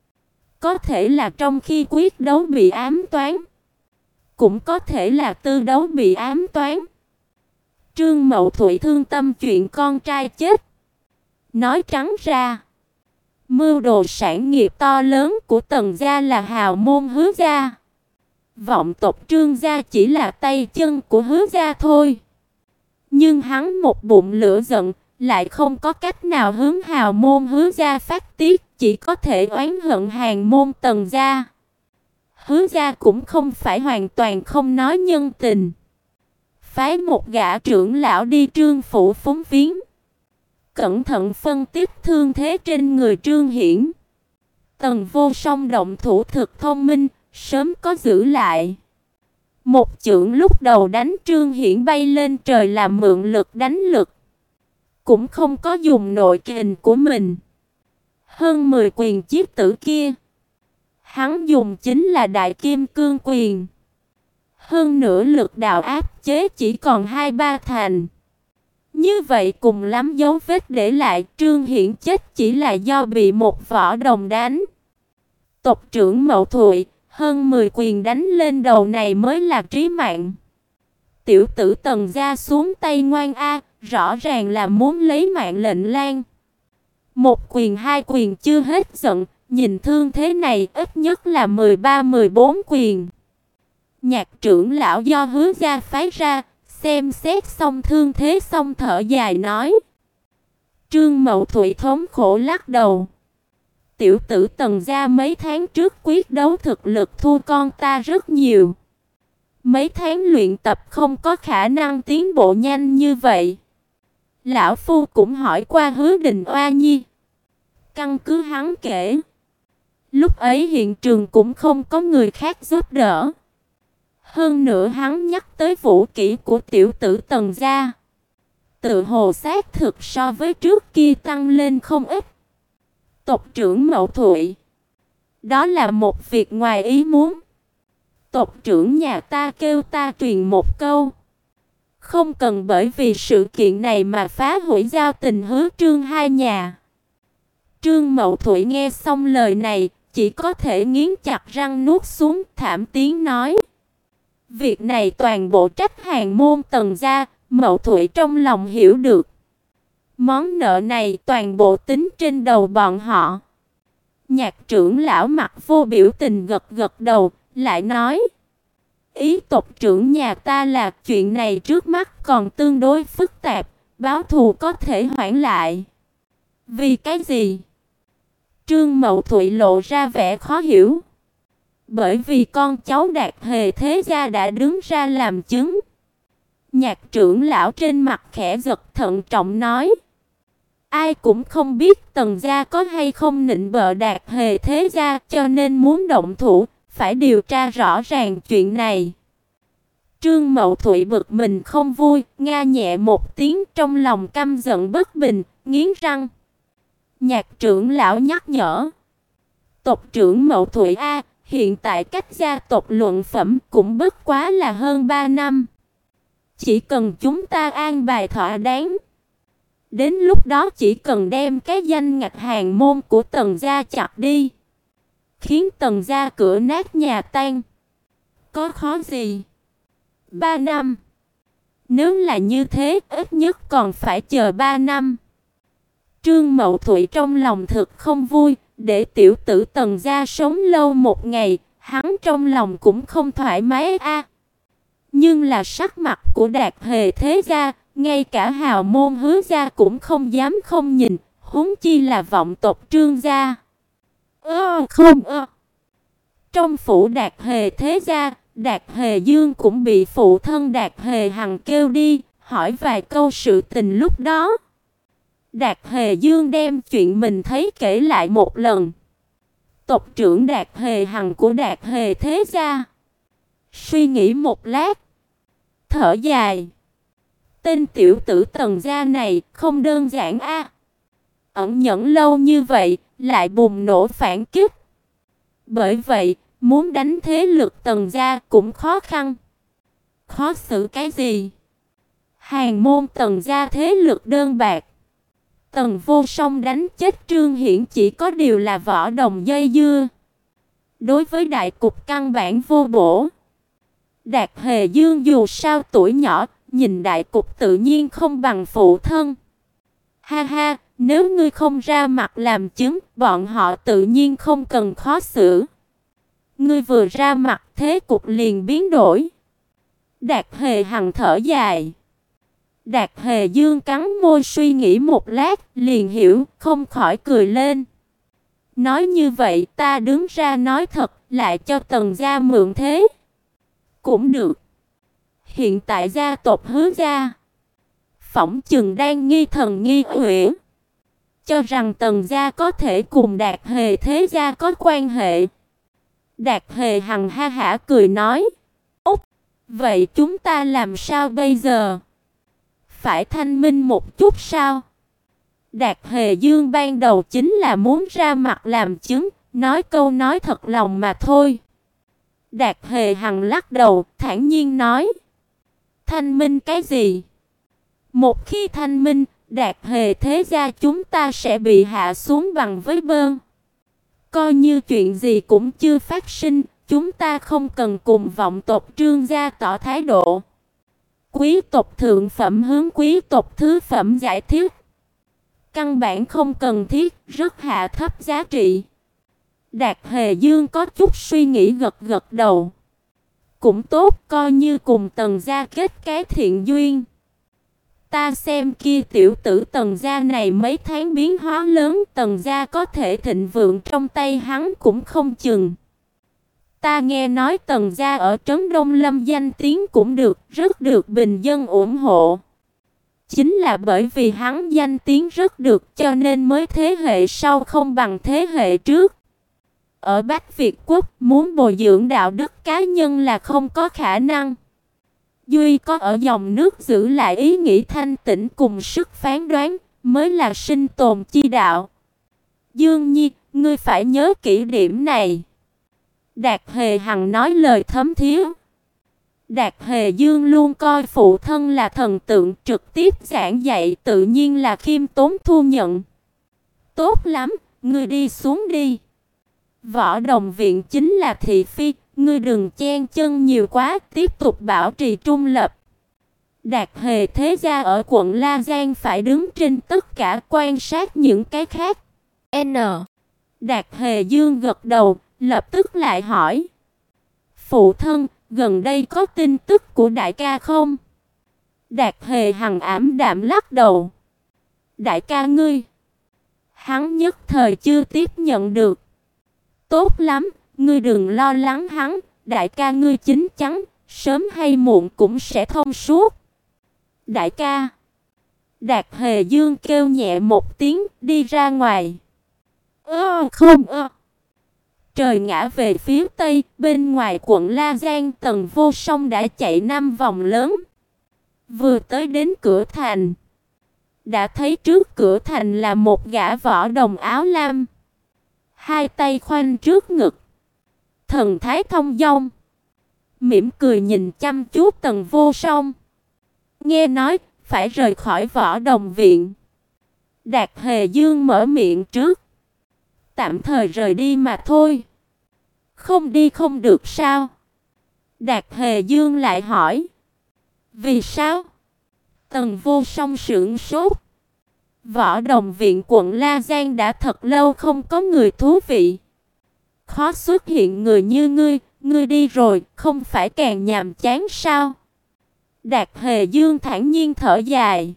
Có thể là trong khi quyết đấu bị ám toán, cũng có thể là tư đấu bị ám toán. Trương Mậu Thụy thương tâm chuyện con trai chết. Nói trắng ra, mưu đồ sản nghiệp to lớn của Tần gia là hào môn Hứa gia. Vọng tộc Trương gia chỉ là tay chân của Hứa gia thôi. Nhưng hắn một bụng lửa giận, lại không có cách nào hướng hào môn Hứa gia phát tiết, chỉ có thể oán hận hàng môn Tần gia. Hứa gia cũng không phải hoàn toàn không nói nhân tình. Phái một gã trưởng lão đi Trương phủ phúng viếng, cẩn thận phân tích thương thế trên người Trương Hiển. Tần Vô Song động thủ thực thông minh, sớm có giữ lại. Một chưởng lúc đầu đánh Trương Hiển bay lên trời là mượn lực đánh lực, cũng không có dùng nội kình của mình. Hơn 10 quyền chiếc tử kia, hắn dùng chính là Đại Kim Cương quyền. Hơn nữa lực đạo áp chế chỉ còn 2-3 thành. Như vậy cùng lắm dấu vết để lại, Trương Hiển chết chỉ là do bị một võ đồng đánh. Tộc trưởng Mậu Thụy, hơn 10 quyền đánh lên đầu này mới là trí mạng. Tiểu tử Tần gia xuống tay ngoan a, rõ ràng là muốn lấy mạng lệnh Lan. Một quyền hai quyền chưa hết giận, nhìn thương thế này ít nhất là 13-14 quyền. Nhạc trưởng lão do Hứa gia phái ra, xem xét xong thương thế xong thở dài nói. Trương Mậu Thụy thống khổ lắc đầu. Tiểu tử Tần gia mấy tháng trước quyết đấu thực lực thua con ta rất nhiều. Mấy tháng luyện tập không có khả năng tiến bộ nhanh như vậy. Lão phu cũng hỏi qua Hứa Đình Oa Nhi. Căn cứ hắn kể, lúc ấy hiện trường cũng không có người khác giúp đỡ. Hơn nữa hắn nhắc tới vũ kỹ của tiểu tử Tần gia, tự hồ xác thực so với trước kia tăng lên không ít. Tộc trưởng Mậu Thụy, đó là một việc ngoài ý muốn. Tộc trưởng nhà ta kêu ta truyền một câu, không cần bởi vì sự kiện này mà phá hủy giao tình Hứa Trương hai nhà. Trương Mậu Thụy nghe xong lời này, chỉ có thể nghiến chặt răng nuốt xuống, thảm tiếng nói. Việc này toàn bộ trách hàng môn Tần gia, Mậu Thụy trong lòng hiểu được. Món nợ này toàn bộ tính trên đầu bọn họ. Nhạc trưởng lão mặt vô biểu tình gật gật đầu, lại nói. Ý tộc trưởng nhà ta là chuyện này trước mắt còn tương đối phức tạp, báo thù có thể hoãn lại. Vì cái gì? Trương Mậu Thụy lộ ra vẻ khó hiểu. Bởi vì con cháu Đạt Hề thế gia đã đứng ra làm chứng. Nhạc trưởng lão trên mặt khẽ giật thận trọng nói. Ai cũng không biết Tần gia có hay không nịnh bợ Đạt Hề thế gia, cho nên muốn động thủ, phải điều tra rõ ràng chuyện này. Trương Mậu Thụy bực mình không vui, nga nhẹ một tiếng, trong lòng căm giận bất bình, nghiến răng. Nhạc trưởng lão nhắc nhở. Tộc trưởng Mậu Thụy a, hiện tại cách gia tộc luận phẩm cũng bất quá là hơn 3 năm. Chỉ cần chúng ta an bài thỏa đáng, đến lúc đó chỉ cần đem cái danh ngạch hàng môn của Tần gia chặt đi, khiến Tần gia cửa nát nhà tan, có khó gì? 3 năm. Nếu là như thế, ít nhất còn phải chờ 3 năm. Trương Mậu Thụy trong lòng thực không vui, để tiểu tử Tần gia sống lâu một ngày, hắn trong lòng cũng không thoải mái a. Nhưng là sắc mặt của Đạt Hề thế gia, ngay cả hào môn Hứa gia cũng không dám không nhìn, huống chi là vọng tộc Trương gia. Trong phủ Đạt Hề thế gia, Đạt Hề Dương cũng bị phụ thân Đạt Hề Hằng kêu đi, hỏi vài câu sự tình lúc đó. Đạt Hề Dương đem chuyện mình thấy kể lại một lần. Tộc trưởng Đạt Hề Hằng của Đạt Hề thế gia suy nghĩ một lát, thở dài. Tên tiểu tử Tần gia này không đơn giản a. Ẩn nhẫn lâu như vậy, lại bùng nổ phản kích. Bởi vậy, muốn đánh thế lực Tần gia cũng khó khăn. Khó xử cái gì? Hàng môn Tần gia thế lực đơn bạc. Tần Vô Song đánh chết Trương Hiển chỉ có điều là võ đồng dây dưa. Đối với đại cục căn bản vô bổ. Đạt Hề Dương dù sao tuổi nhỏ, nhìn đại cục tự nhiên không bằng phụ thân. Ha ha, nếu ngươi không ra mặt làm chứng, bọn họ tự nhiên không cần khó xử. Ngươi vừa ra mặt, thế cục liền biến đổi. Đạt Hề Hằng thở dài. Đạt Hề Dương cắn môi suy nghĩ một lát, liền hiểu, không khỏi cười lên. Nói như vậy ta đứng ra nói thật, lại cho Tần gia mượn thế. Cũng được. Hiện tại gia tộc Hứa gia phỏng chừng đang nghi thần nghi quỷ, cho rằng Tần gia có thể cùng Đạt Hề thế gia có quan hệ. Đạt Hề Hằng ha hả cười nói. Úc, vậy chúng ta làm sao bây giờ? Phải thanh minh một chút sao? Đạt Hề Dương ban đầu chính là muốn ra mặt làm chứng, nói câu nói thật lòng mà thôi. Đạt Hề Hằng lắc đầu, thản nhiên nói. Thanh minh cái gì? Một khi thanh minh, Đạt Hề thế gia chúng ta sẽ bị hạ xuống bằng với bơn. Coi như chuyện gì cũng chưa phát sinh, chúng ta không cần cùng vọng tộc Trương gia tỏ thái độ. Quý tộc thượng phẩm hướng quý tộc thứ phẩm giải thích. Căn bản không cần thiết, rất hạ thấp giá trị. Đạt Hề Dương có chút suy nghĩ gật gật đầu. Cũng tốt, coi như cùng Tần gia kết cái thiện duyên. Ta xem kia tiểu tử Tần gia này mấy tháng biến hóa lớn, Tần gia có thể thịnh vượng trong tay hắn cũng không chừng. Ta nghe nói Tần gia ở Trấn Đông Lâm danh tiếng cũng được, rất được bình dân ủng hộ. Chính là bởi vì hắn danh tiếng rất được cho nên mới thế hệ sau không bằng thế hệ trước. Ở Bách Việt Quốc, muốn bồi dưỡng đạo đức cá nhân là không có khả năng. Duy có ở dòng nước giữ lại ý nghĩ thanh tĩnh cùng sức phán đoán mới là sinh tồn chi đạo. Dương Nhi, ngươi phải nhớ kỹ điểm này. Đạt Hề Hằng nói lời thấm thía. Đạt Hề Dương luôn coi phụ thân là thần tượng, trực tiếp giảng dạy tự nhiên là khiêm tốn thu nhận. Tốt lắm, ngươi đi xuống đi. Võ Đồng viện chính là thị phi, ngươi đừng chen chân nhiều quá, tiếp tục bảo trì trung lập. Đạt Hề thế gia ở quận La Giang phải đứng trên tất cả quan sát những cái khác. N. Đạt Hề Dương gật đầu, lập tức lại hỏi. Phụ thân, gần đây có tin tức của đại ca không? Đạt Hề Hằng ảm đạm lắc đầu. Đại ca ngươi? Hắn nhất thời chưa tiếp nhận được. Tốt lắm, ngươi đừng lo lắng hắn, đại ca ngươi chín chắn, sớm hay muộn cũng sẽ thông suốt. Đại ca. Đạt Hề Dương kêu nhẹ một tiếng, đi ra ngoài. Không. Trời ngã về phía tây, bên ngoài quận La Giang, Tần Vô Song đã chạy 5 vòng lớn. Vừa tới đến cửa thành, đã thấy trước cửa thành là một gã võ đồng áo lam, hai tay khoanh trước ngực, thần thái thông dong, mỉm cười nhìn chăm chú Tần Vô Song. Nghe nói phải rời khỏi Võ Đồng viện. Đạt Hề Dương mở miệng trước. Tạm thời rời đi mà thôi. Không đi không được sao? Đạt Hề Dương lại hỏi. Vì sao? Tần Vô Song sững sốt. Võ Đồng viện quận La Giang đã thật lâu không có người thú vị. Khó xuất hiện người như ngươi đi rồi, không phải càng nhàm chán sao? Đạt Hề Dương thản nhiên thở dài.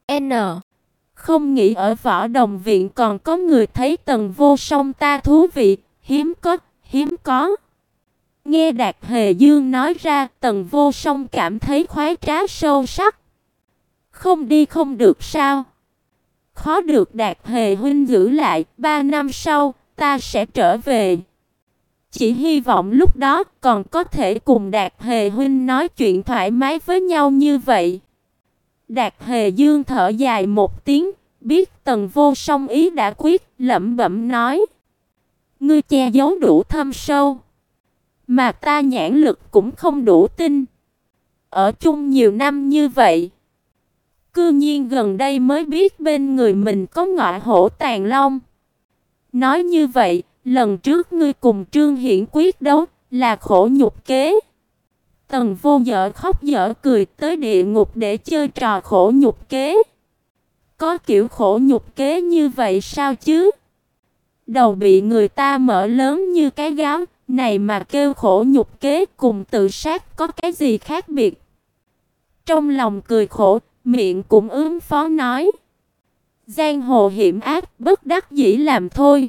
Không nghĩ ở Võ Đồng viện còn có người thấy Tần Vô Song ta thú vị, hiếm có. Nghe Đạt Hề Dương nói ra, Tần Vô Song cảm thấy khoái trá sâu sắc. Không đi không được sao? Khó được Đạt Hề huynh giữ lại, 3 năm sau ta sẽ trở về. Chỉ hy vọng lúc đó còn có thể cùng Đạt Hề huynh nói chuyện thoải mái với nhau như vậy. Đạt Hề Dương thở dài một tiếng, biết Tần Vô Song ý đã quyết, lẩm bẩm nói: ngươi che giấu đủ thâm sâu, mà ta nhãn lực cũng không đủ tin. Ở chung nhiều năm như vậy, cư nhiên gần đây mới biết bên người mình có ngọa hổ tàng long. Nói như vậy, lần trước ngươi cùng Trương Hiển quyết đấu là khổ nhục kế. Tần Vô dở khóc dở cười tới địa ngục để chơi trò khổ nhục kế. Có kiểu khổ nhục kế như vậy sao chứ? Đầu bị người ta mở lớn như cái gáo, này mà kêu khổ nhục kế cùng tự sát có cái gì khác biệt? Trong lòng cười khổ, miệng cũng ứng phó nói. Giang hồ hiểm ác, bất đắc dĩ làm thôi.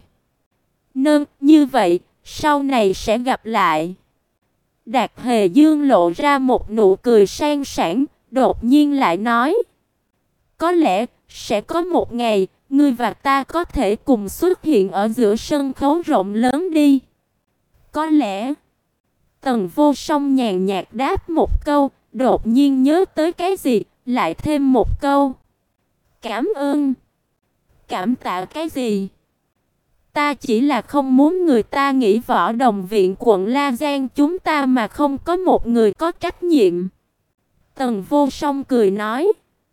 Như vậy, sau này sẽ gặp lại. Đạt Hề Dương lộ ra một nụ cười sang sảng, đột nhiên lại nói. Có lẽ, sẽ có một ngày, ngươi và ta có thể cùng xuất hiện ở giữa sân khấu rộng lớn đi. Có lẽ. Tần Vô Song nhàn nhạt đáp một câu, đột nhiên nhớ tới cái gì, lại thêm một câu. Cảm ơn. Cảm tạ cái gì? Ta chỉ là không muốn người ta nghĩ Võ Đồng Viện quận La Giang chúng ta mà không có một người có trách nhiệm. Tần Vô Song cười nói.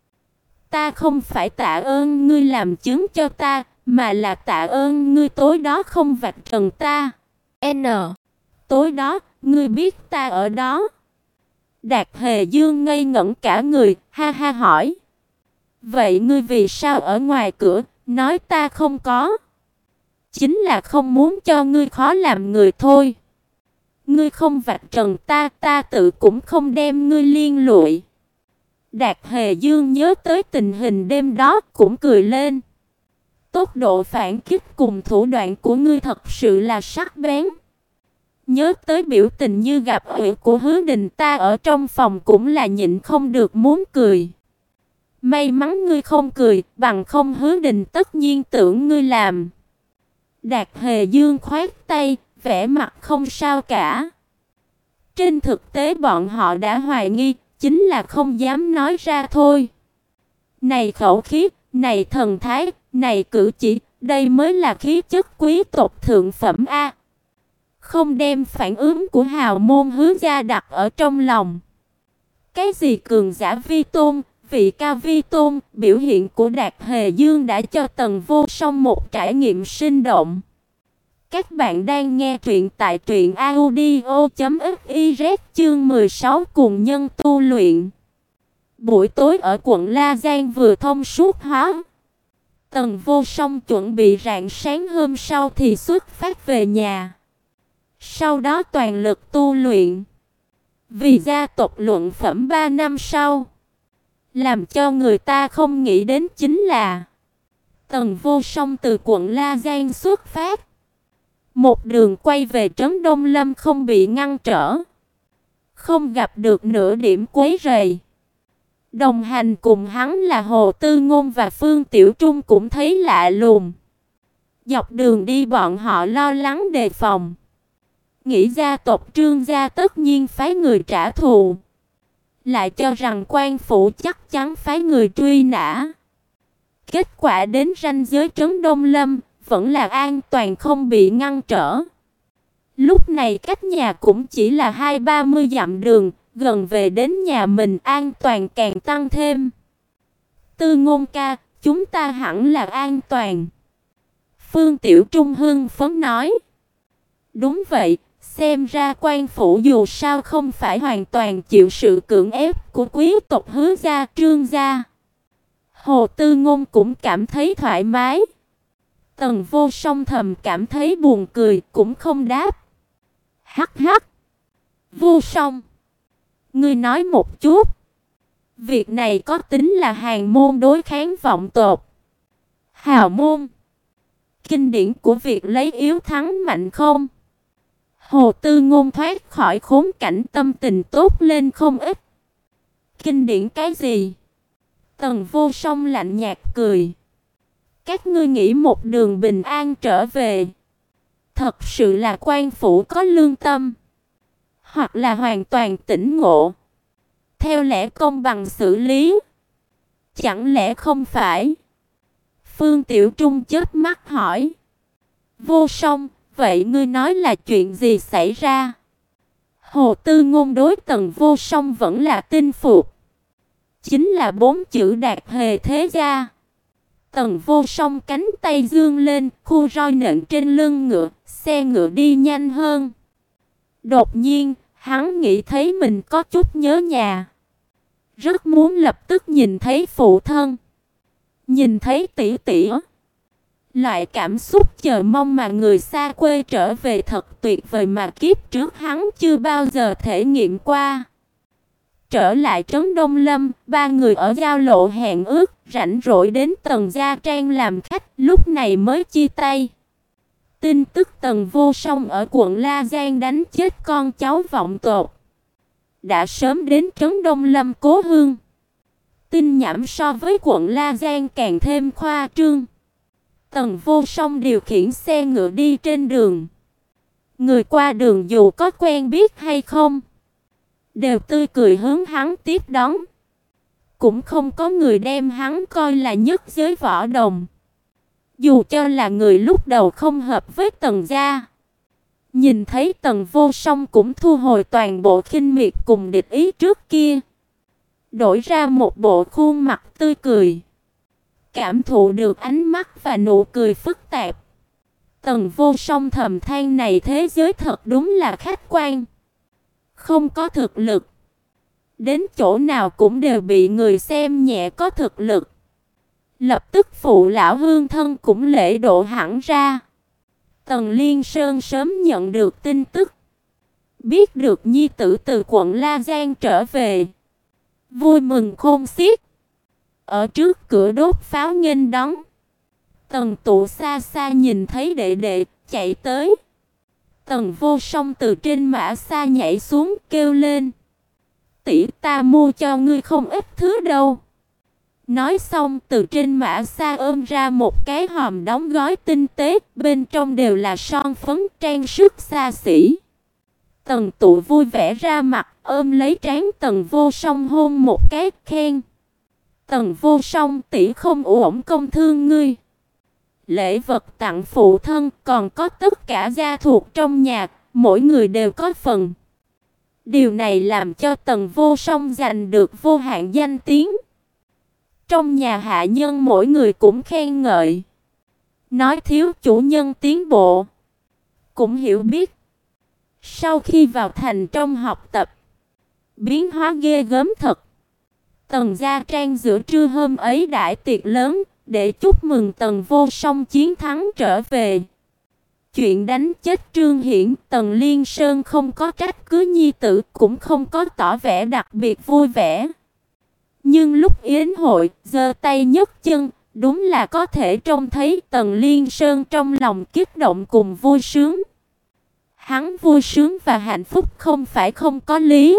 Ta không phải tạ ơn ngươi làm chứng cho ta, mà là tạ ơn ngươi tối đó không vạch trần ta. N. Tối đó, ngươi biết ta ở đó. Đạt Hề Dương ngây ngẩn cả người, ha ha hỏi. Vậy ngươi vì sao ở ngoài cửa, nói ta không có? Chính là không muốn cho ngươi khó làm người thôi. Ngươi không vạch trần ta, ta tự cũng không đem ngươi liên lụy. Đạt Hề Dương nhớ tới tình hình đêm đó cũng cười lên. Tốc độ phản kích cùng thủ đoạn của ngươi thật sự là sắc bén. Nhớ tới biểu tình như gặp ủy của Hứa Đình ta ở trong phòng cũng là nhịn không được muốn cười. May mắn ngươi không cười, bằng không Hứa Đình tất nhiên tưởng ngươi làm. Đạt Hề Dương khoát tay, vẻ mặt không sao cả. Trên thực tế bọn họ đã hoài nghi, chính là không dám nói ra thôi. Này khẩu khí, này thần thái, này cử chỉ, đây mới là khí chất quý tộc thượng phẩm a. Không đem phản ứng của hào môn Hứa gia đặt ở trong lòng. Cái gì cường giả vi tôn, vị cao vi tôn, biểu hiện của Đạt Hề Dương đã cho Tần Vô Song một trải nghiệm sinh động. Các bạn đang nghe truyện tại truyện audio.fiz chương 16 cùng nhân tu luyện. Buổi tối ở quận La Giang vừa thông suốt hóa. Tần Vô Song chuẩn bị rạng sáng hôm sau thì xuất phát về nhà. Sau đó toàn lực tu luyện. Vì gia tộc luận phẩm 3 năm sau. Làm cho người ta không nghĩ đến chính là Tần Vô Song từ quận La Giang xuất phát. Một đường quay về trấn Đông Lâm không bị ngăn trở. Không gặp được nửa điểm quấy rầy. Đồng hành cùng hắn là Hồ Tư Ngôn và Phương Tiểu Trung cũng thấy lạ lùng. Dọc đường đi bọn họ lo lắng đề phòng. Nghĩ gia tộc Trương gia tất nhiên phái người trả thù. Lại cho rằng quan phủ chắc chắn phái người truy nã. Kết quả đến ranh giới trấn Đông Lâm vẫn là an toàn không bị ngăn trở. Lúc này cách nhà cũng chỉ là 20-30 dặm đường, gần về đến nhà mình an toàn càng tăng thêm. Tư Ngôn ca, chúng ta hẳn là an toàn. Phương Tiểu Trung hưng phấn nói. Đúng vậy, xem ra quan phủ dù sao không phải hoàn toàn chịu sự cưỡng ép của quý tộc Hứa gia, Trương gia. Hồ Tư Ngôn cũng cảm thấy thoải mái. Tần Vô Song thầm cảm thấy buồn cười, cũng không đáp. Hắc hắc. Vô Song, ngươi nói một chút. Việc này có tính là hàn môn đối kháng vọng tộc, hào môn, kinh điển của việc lấy yếu thắng mạnh không? Hồ Tư Ngôn thoát khỏi khốn cảnh tâm tình tốt lên không ít. Kinh điển cái gì? Tần Vô Song lạnh nhạt cười. Các ngươi nghĩ một đường bình an trở về, thật sự là quan phủ có lương tâm, hoặc là hoàn toàn tỉnh ngộ, theo lẽ công bằng xử lý? Chẳng lẽ không phải? Phương Tiểu Trung chớp mắt hỏi. Vô Song, vậy ngươi nói là chuyện gì xảy ra? Hồ Tư Ngôn đối Tần Vô Song vẫn là tin phục. Chính là 4 chữ Đạt Hề thế gia. Tần Vô Song cánh tay dương lên, khu roi nện trên lưng ngựa, xe ngựa đi nhanh hơn. Đột nhiên, Hắn nghĩ thấy mình có chút nhớ nhà, rất muốn lập tức nhìn thấy phụ thân, nhìn thấy tỷ tỷ. Loại cảm xúc chờ mong mà người xa quê trở về thật tuyệt vời mà kiếp trước hắn chưa bao giờ thể nghiệm qua. Trở lại trấn Đông Lâm, ba người ở giao lộ hẹn ước, rảnh rỗi đến Tần gia trang làm khách, lúc này mới chia tay. Tin tức Tần Vô Song ở quận La Giang đánh chết con cháu vọng tộc đã sớm đến trấn Đông Lâm cố hương. Tin nhảm so với quận La Giang càng thêm khoa trương. Tần Vô Song điều khiển xe ngựa đi trên đường. Người qua đường dù có quen biết hay không, đều tươi cười hướng hắn tiếp đón. Cũng không có người đem hắn coi là nhất giới võ đồng. Dù cho là người lúc đầu không hợp với Tần gia, nhìn thấy Tần Vô Song cũng thu hồi toàn bộ khinh miệt cùng địch ý trước kia, đổi ra một bộ khuôn mặt tươi cười. Cảm thụ được ánh mắt và nụ cười phức tạp, Tần Vô Song thầm than này thế giới thật đúng là khách quan. Không có thực lực, đến chỗ nào cũng đều bị người xem nhẹ có thực lực. Lập tức phụ lão hương thân cũng lễ độ hẳn ra. Tần Liên Sơn sớm nhận được tin tức, biết được nhi tử từ quận La Giang trở về, vui mừng khôn xiết. Ở trước cửa đốt pháo nghênh đón. Tần Tụ xa xa nhìn thấy đệ đệ, chạy tới. Tần Vô Song từ trên mã xa nhảy xuống, kêu lên: "Tỷ, ta mua cho ngươi không ít thứ đâu." Nói xong từ trên mã xa ôm ra một cái hòm đóng gói tinh tế, bên trong đều là son phấn trang sức xa xỉ. Tần Tụ vui vẻ ra mặt, ôm lấy trán Tần Vô Song hôn một cái, khen: "Tần Vô Song, tỷ không uổng công thương ngươi. Lễ vật tặng phụ thân, còn có tất cả gia thuộc trong nhà, mỗi người đều có phần." Điều này làm cho Tần Vô Song giành được vô hạn danh tiếng. Trong nhà hạ nhân mỗi người cũng khen ngợi, nói thiếu chủ nhân tiến bộ, cũng hiểu biết. Sau khi vào thành trong học tập, biến hóa ghê gớm thật. Tần gia trang giữa trưa hôm ấy đãi tiệc lớn, để chúc mừng Tần Vô Song chiến thắng trở về. Chuyện đánh chết Trương Hiển, Tần Liên Sơn không có trách cứ nhi tử, cũng không có tỏ vẻ đặc biệt vui vẻ. Nhưng lúc yến hội, giơ tay nhấc chân, đúng là có thể trông thấy Tần Liên Sơn trong lòng kích động cùng vui sướng. Hắn vui sướng và hạnh phúc không phải không có lý.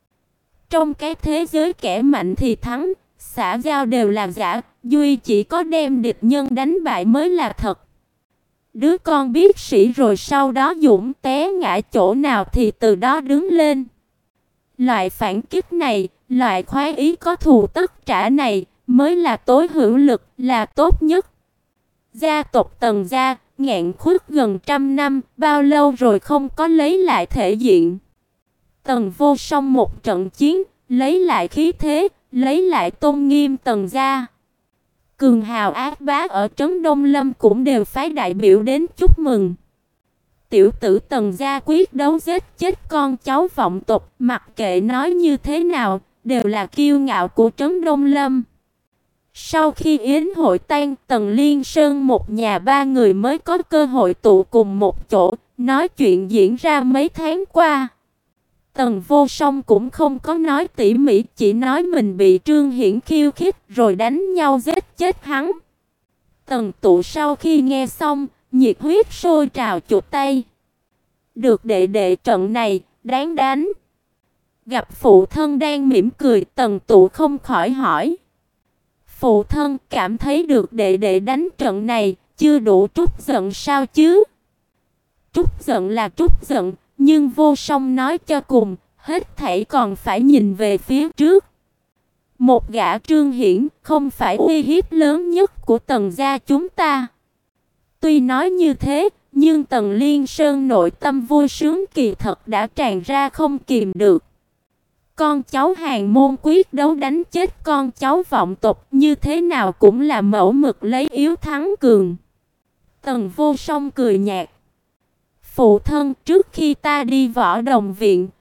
Trong cái thế giới kẻ mạnh thì thắng, xã giao đều là giả, duy chỉ có đem địch nhân đánh bại mới là thật. Đứa con biết sĩ rồi sau đó dũng té ngã chỗ nào thì từ đó đứng lên. Loại phản kích này, loại khoái ý có thù tất trả này mới là tối hữu lực, là tốt nhất. Gia tộc Tần gia nghẹn khuất gần 100 năm, bao lâu rồi không có lấy lại thể diện. Tần Vô Song một trận chiến, lấy lại khí thế, lấy lại tôn nghiêm Tần gia. Cường hào ác bá ở trấn Đông Lâm cũng đều phái đại biểu đến chúc mừng. Tiểu tử Tần gia quyết đấu giết chết con cháu vọng tộc, mặc kệ nói như thế nào, đều là kiêu ngạo của trấn Đông Lâm. Sau khi yến hội tan, Tần Liên Sơn một nhà ba người mới có cơ hội tụ cùng một chỗ, nói chuyện diễn ra mấy tháng qua. Tần Vô Song cũng không có nói tỉ mỉ, chỉ nói mình bị Trương Hiển khiêu khích rồi đánh nhau giết chết hắn. Tần Tụ sau khi nghe xong, nhiệt huyết sôi trào chụp tay. Được đệ đệ trận này, đáng đánh. Gặp phụ thân đang mỉm cười, Tần Tụ không khỏi hỏi: "Phụ thân, cảm thấy được đệ đệ đánh trận này, chưa đủ trút giận sao chứ?" Trút giận là trút giận, nhưng Vô Song nói cho cùng, hết thảy còn phải nhìn về phía trước. Một gã Trương Hiển không phải uy hiếp lớn nhất của Tần gia chúng ta. Tuy nói như thế, nhưng Tần Liên Sơn nội tâm vui sướng kỳ thật đã tràn ra không kìm được. Con cháu Hàn môn quyết đấu đánh chết con cháu vọng tộc, như thế nào cũng là mẫu mực lấy yếu thắng cường. Tần Vô Song cười nhạt: "Phụ thân, trước khi ta đi võ đồng viện,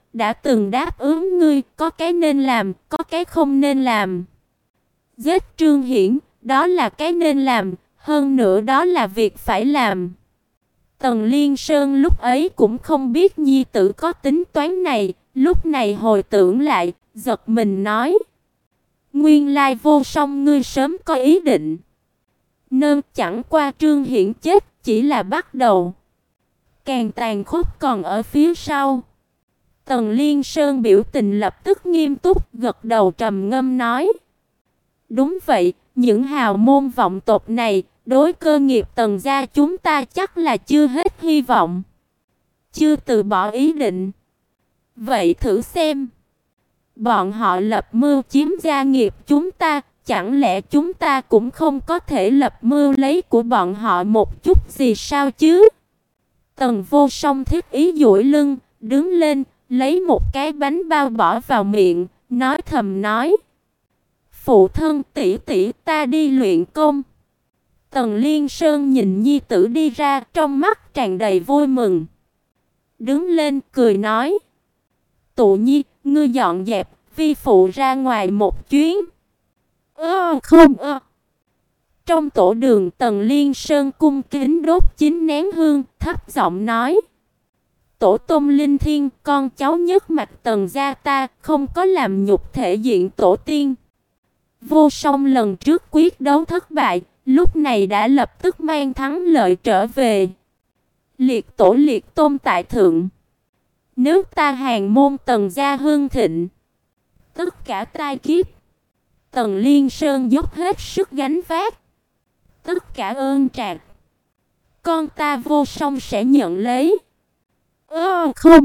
đã từng đáp ứng ngươi, có cái nên làm, có cái không nên làm. Giết Trương Hiển, đó là cái nên làm, hơn nữa đó là việc phải làm. Tần Liên Sơn lúc ấy cũng không biết nhi tử có tính toán này, lúc này hồi tưởng lại, giật mình nói: Nguyên lai Vô Song ngươi sớm có ý định. Chẳng qua Trương Hiển chết chỉ là bắt đầu, càng tàn khốc còn ở phía sau. Tần Liên Sơn biểu tình lập tức nghiêm túc, gật đầu trầm ngâm nói: Đúng vậy, những hào môn vọng tộc này, đối cơ nghiệp Tần gia chúng ta chắc là chưa hết hy vọng, chưa từ bỏ ý định. Vậy thử xem, bọn họ lập mưu chiếm gia nghiệp chúng ta, chẳng lẽ chúng ta cũng không có thể lập mưu lấy của bọn họ một chút gì sao chứ? Tần Vô Song thiết ý duỗi lưng, đứng lên, lấy một cái bánh bao bỏ vào miệng, nói thầm nói: Phụ thân, tỷ tỷ, ta đi luyện công. Tần Liên Sơn nhìn nhi tử đi ra, trong mắt tràn đầy vui mừng. Đứng lên cười nói: Tụ Nhi, ngươi dọn dẹp, vi phụ ra ngoài một chuyến. Không. Trong tổ đường, Tần Liên Sơn cung kính đốt 9 nén hương, thấp giọng nói: Tổ tông linh thiêng, con cháu nhất mạch Tần gia ta không có làm nhục thể diện tổ tiên. Vô Song lần trước quyết đấu thất bại, lúc này đã lập tức mang thắng lợi trở về. Liệt tổ liệt tôn tại thượng. Nếu ta hàng môn Tần gia hưng thịnh, tất cả tai kiếp, Tần Liên Sơn dốc hết sức gánh vác. Tất cả ơn trạc, con ta Vô Song sẽ nhận lấy. Không.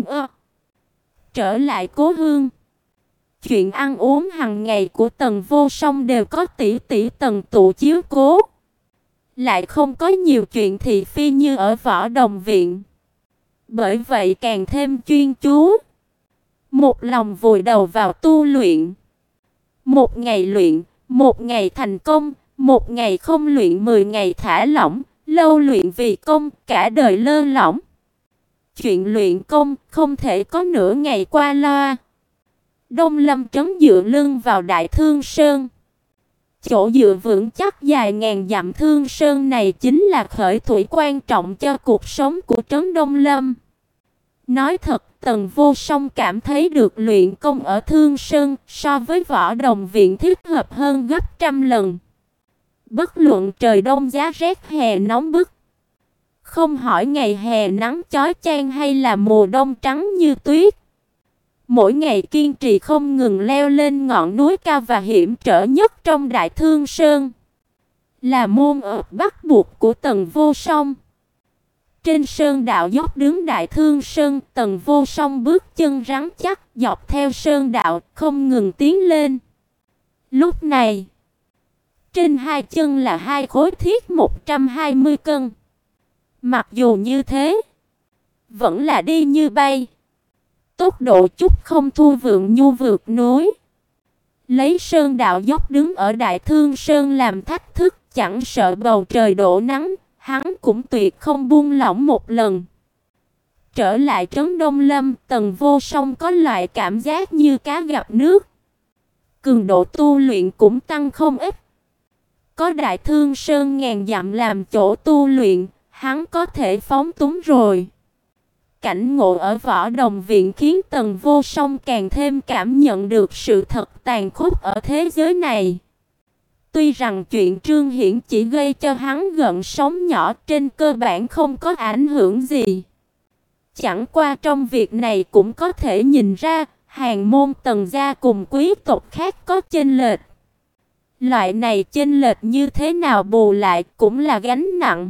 Trở lại cố hương, chuyện ăn uống hàng ngày của Tần Vô Song đều có tỷ tỷ Tần Tụ chiếu cố, lại không có nhiều chuyện thị phi như ở Võ Đồng viện. Bởi vậy càng thêm chuyên chú, một lòng vùi đầu vào tu luyện. Một ngày luyện, một ngày thành công, một ngày không luyện 10 ngày thả lỏng, lâu luyện vì công, cả đời lơ lỏng. Chuyện luyện công không thể có nửa ngày qua loa. Đông Lâm Trấn dựa lưng vào Đại Thương Sơn. Chỗ dựa vững chắc dài ngàn dặm Thương Sơn này chính là khởi thủy quan trọng cho cuộc sống của Trấn Đông Lâm. Nói thật, Tần Vô Song cảm thấy được luyện công ở Thương Sơn so với Võ Đồng viện thích hợp hơn gấp trăm lần. Bất luận trời đông giá rét hè nóng bức, không hỏi ngày hè nắng chói chang hay là mùa đông trắng như tuyết, mỗi ngày kiên trì không ngừng leo lên ngọn núi cao và hiểm trở nhất trong Đại Thương Sơn, là môn ợp bắt buộc của Tần Vô Song. Trên sơn đạo dốc đứng Đại Thương Sơn, Tần Vô Song bước chân rắn chắc dọc theo sơn đạo, không ngừng tiến lên. Lúc này, trên hai chân là hai khối thiết 120 cân. Mặc dù như thế, vẫn là đi như bay. Tốc độ chút không thua Vượng Nhu vượt núi. Lấy sơn đạo dốc đứng ở Đại Thương Sơn làm thách thức, chẳng sợ bầu trời đổ nắng, hắn cũng tuyệt không buông lỏng một lần. Trở lại Trấn Đông Lâm, Tần Vô Song có loại cảm giác như cá gặp nước. Cường độ tu luyện cũng tăng không ít. Có Đại Thương Sơn ngàn dặm làm chỗ tu luyện, hắn có thể phóng túng rồi. Cảnh ngộ ở Võ Đồng viện khiến Tần Vô Song càng thêm cảm nhận được sự thật tàn khốc ở thế giới này. Tuy rằng chuyện Trương Hiển chỉ gây cho hắn gợn sóng nhỏ, trên cơ bản không có ảnh hưởng gì. Chẳng qua trong việc này cũng có thể nhìn ra, hàng môn Tần gia cùng quý tộc khác có chênh lệch. Loại này chênh lệch như thế nào bù lại cũng là gánh nặng.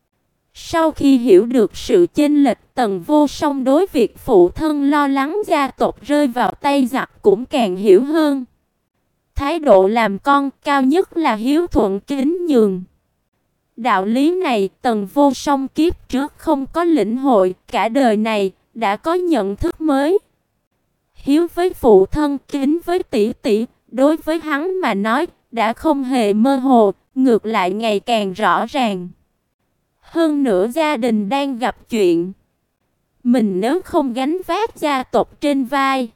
Sau khi hiểu được sự chênh lệch, Tần Vô Song đối việc phụ thân lo lắng gia tộc rơi vào tay giặc cũng càng hiểu hơn. Thái độ làm con cao nhất là hiếu thuận kính nhường. Đạo lý này Tần Vô Song kiếp trước không có lĩnh hội, cả đời này đã có nhận thức mới. Hiếu với phụ thân, kính với tỷ tỷ, đối với hắn mà nói đã không hề mơ hồ, ngược lại ngày càng rõ ràng. Hơn nữa gia đình đang gặp chuyện, Mình nếu không gánh vác gia tộc trên vai,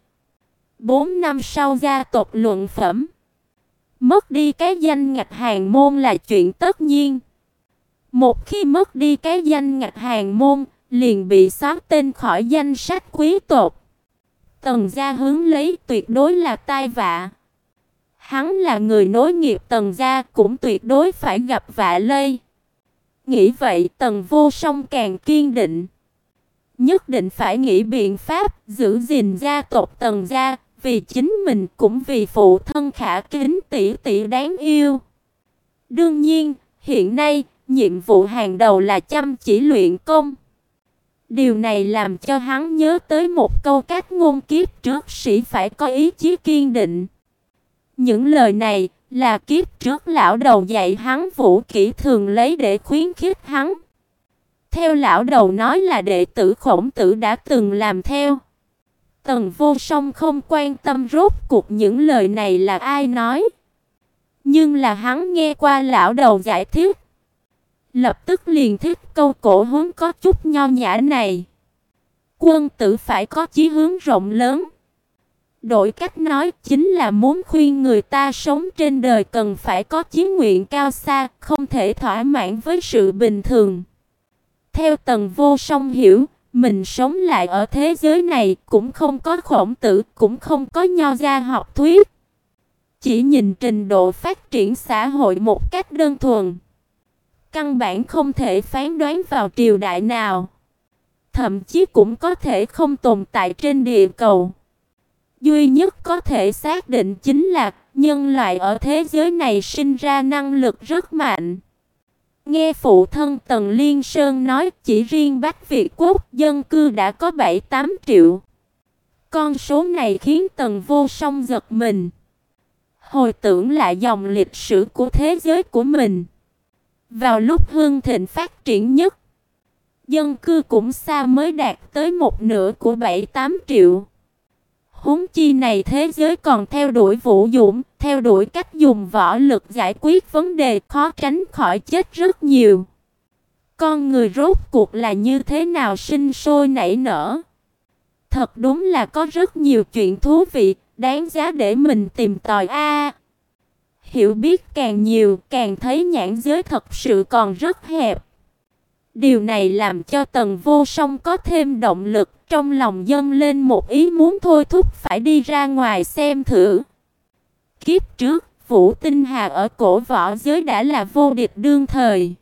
4 năm sau gia tộc luận phẩm, mất đi cái danh ngạch hàn môn là chuyện tất nhiên. Một khi mất đi cái danh ngạch hàn môn, liền bị xóa tên khỏi danh sách quý tộc. Tần gia hướng lấy tuyệt đối là tai vạ. Hắn là người nối nghiệp Tần gia, cũng tuyệt đối phải gặp vạ lây. Nghĩ vậy, Tần Vô Song càng kiên định. Nhất định phải nghĩ biện pháp giữ gìn gia tộc Tần gia, vì chính mình cũng vì phụ thân khả kính tỷ tỷ đáng yêu. Đương nhiên, hiện nay, nhiệm vụ hàng đầu là chăm chỉ luyện công. Điều này làm cho hắn nhớ tới một câu cách ngôn kiếp trước sĩ phải có ý chí kiên định. Những lời này là kiếp trước lão đầu dạy hắn vũ kỹ thường lấy để khuyến khích hắn. Theo lão đầu nói là đệ tử Khổng Tử đã từng làm theo. Tần Vô Song không quan tâm rốt cuộc những lời này là ai nói. Nhưng là hắn nghe qua lão đầu giải thích, lập tức liền thích câu cổ hướng có chút nho nhã này. Quân tử phải có chí hướng rộng lớn. Đổi cách nói chính là muốn khuyên người ta sống trên đời cần phải có chí nguyện cao xa, không thể thỏa mãn với sự bình thường. Theo Tần Vô Song hiểu, mình sống lại ở thế giới này cũng không có Khổng Tử, cũng không có nho gia học thuyết. Chỉ nhìn trình độ phát triển xã hội một cách đơn thuần, căn bản không thể phán đoán vào triều đại nào. Thậm chí cũng có thể không tồn tại trên địa cầu. Duy nhất có thể xác định chính là nhân loại ở thế giới này sinh ra năng lực rất mạnh. Nghe phụ thân Tần Liên Sơn nói chỉ riêng Bắc Việt quốc dân cư đã có 7-8 triệu. Con số này khiến Tần Vô Song giật mình. Hồi tưởng lại dòng lịch sử của thế giới của mình. Vào lúc hưng thịnh phát triển nhất, dân cư cũng xa mới đạt tới một nửa của 7-8 triệu. Huống chi này thế giới còn theo đuổi vũ dũng, theo đuổi cách dùng võ lực giải quyết vấn đề, khó tránh khỏi chết rất nhiều. Con người rốt cuộc là như thế nào sinh sôi nảy nở? Thật đúng là có rất nhiều chuyện thú vị, đáng giá để mình tìm tòi hiểu biết càng nhiều, càng thấy nhãn giới thật sự còn rất hẹp. Điều này làm cho Tần Vô Song có thêm động lực, trong lòng dâng lên một ý muốn thôi thúc phải đi ra ngoài xem thử. Kiếp trước, Vũ Tinh Hà ở cổ võ giới đã là vô địch đương thời.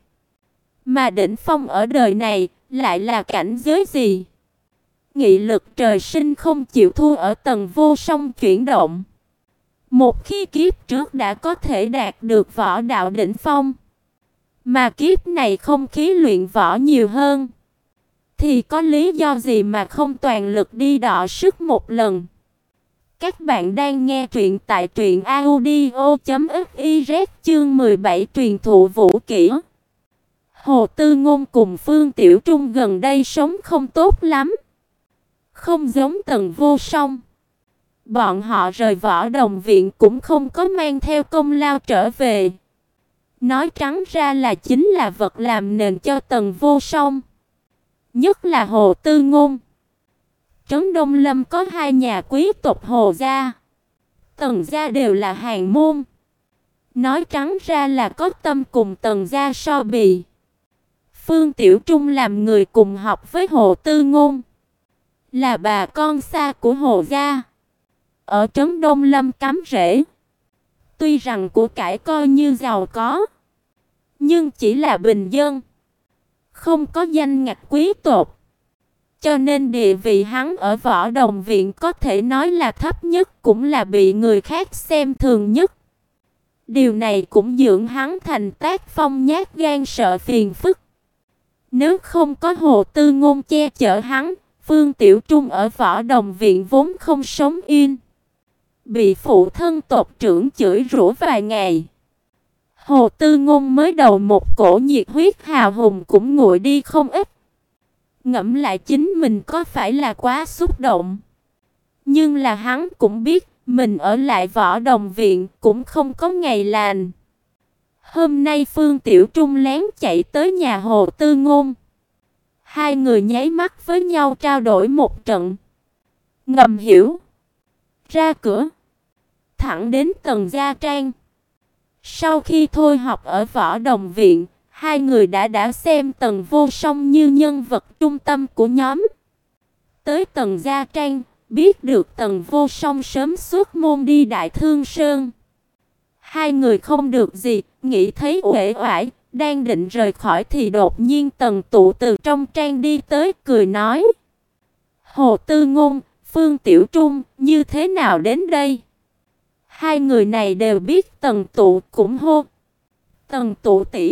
Mà đỉnh phong ở đời này, lại là cảnh giới gì? Nghị lực trời sinh không chịu thua ở Tần Vô Song chuyển động. Một khi kiếp trước đã có thể đạt được võ đạo đỉnh phong, mà kiếp này không khí luyện võ nhiều hơn, thì có lý do gì mà không toàn lực đi đọ sức một lần? Các bạn đang nghe truyện tại truyện audio.fiz chương 17 truyền thụ vũ kỹ. Hồ Tư Ngôn cùng Phương Tiểu Trung gần đây sống không tốt lắm. Không giống Tần Vô Song. Bọn họ rời Võ Đồng Viện cũng không có mang theo công lao trở về. Nói trắng ra là chính là vật làm nền cho Tần Vô Song. Nhất là Hồ Tư Ngôn. Trấn Đông Lâm có 2 nhà quý tộc Hồ gia, Tần gia đều là hàn môn. Nói trắng ra là có tâm cùng Tần gia so bì. Phương Tiểu Trung làm người cùng học với Hồ Tư Ngôn, là bà con xa của Hồ gia, ở Trấn Đông Lâm cắm rễ. Tuy rằng của cải coi như giàu có, nhưng chỉ là bình dân, không có danh ngạch quý tộc. Cho nên địa vị hắn ở Võ Đồng Viện có thể nói là thấp nhất, cũng là bị người khác xem thường nhất. Điều này cũng dưỡng hắn thành tác phong nhát gan sợ phiền phức. Nếu không có Hồ Tư Ngôn che chở hắn, Phương Tiểu Trung ở Võ Đồng Viện vốn không sống yên. Bị phụ thân tộc trưởng chửi rủa vài ngày, Hồ Tư Ngôn mới đầu một cổ nhiệt huyết hào hùng cũng nguội đi không ít. Ngẫm lại chính mình có phải là quá xúc động. Nhưng là hắn cũng biết mình ở lại Võ Đồng Viện cũng không có ngày lành. Hôm nay Phương Tiểu Trung lén chạy tới nhà Hồ Tư Ngôn. Hai người nháy mắt với nhau trao đổi một trận. Ngầm hiểu. Ra cửa. Thẳng đến Tần Gia Trang. Sau khi thôi học ở Võ Đồng Viện, hai người đã xem Tần Vô Song như nhân vật trung tâm của nhóm. Tới Tần Gia Trang, biết được Tần Vô Song sớm xuất môn đi Đại Thương Sơn. Hai người không được gì, nghĩ thấy uể oải, đang định rời khỏi thì đột nhiên Tần Tụ từ trong trang đi tới cười nói: Hồ Tư Ngôn, Phương Tiểu Trung, như thế nào đến đây? Hai người này đều biết Tần Tụ, cũng hô: Tần Tụ tỷ,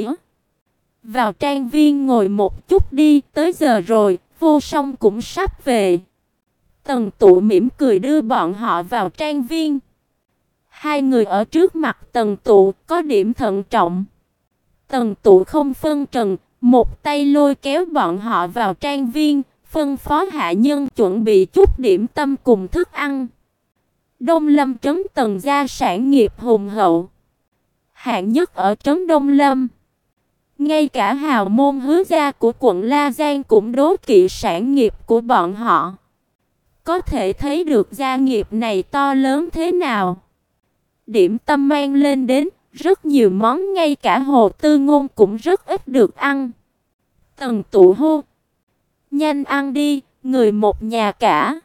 vào trang viên ngồi một chút đi, tới giờ rồi, Vô Song cũng sắp về. Tần Tụ mỉm cười đưa bọn họ vào trang viên. Hai người ở trước mặt Tần Tụ có điểm thận trọng. Tần Tụ không phân trần, một tay lôi kéo bọn họ vào trang viên, phân phó hạ nhân chuẩn bị chút điểm tâm cùng thức ăn. Đông Lâm trấn Tần gia sản nghiệp hùng hậu, hạng nhất ở trấn Đông Lâm. Ngay cả hào môn Hứa gia của quận La Giang cũng đố kỵ sản nghiệp của bọn họ. Có thể thấy được gia nghiệp này to lớn thế nào. Điểm tâm mang lên đến, rất nhiều món ngay cả Hồ Tư Ngôn cũng rất ít được ăn. Tần Tụ hô: Nhanh ăn đi, người một nhà cả.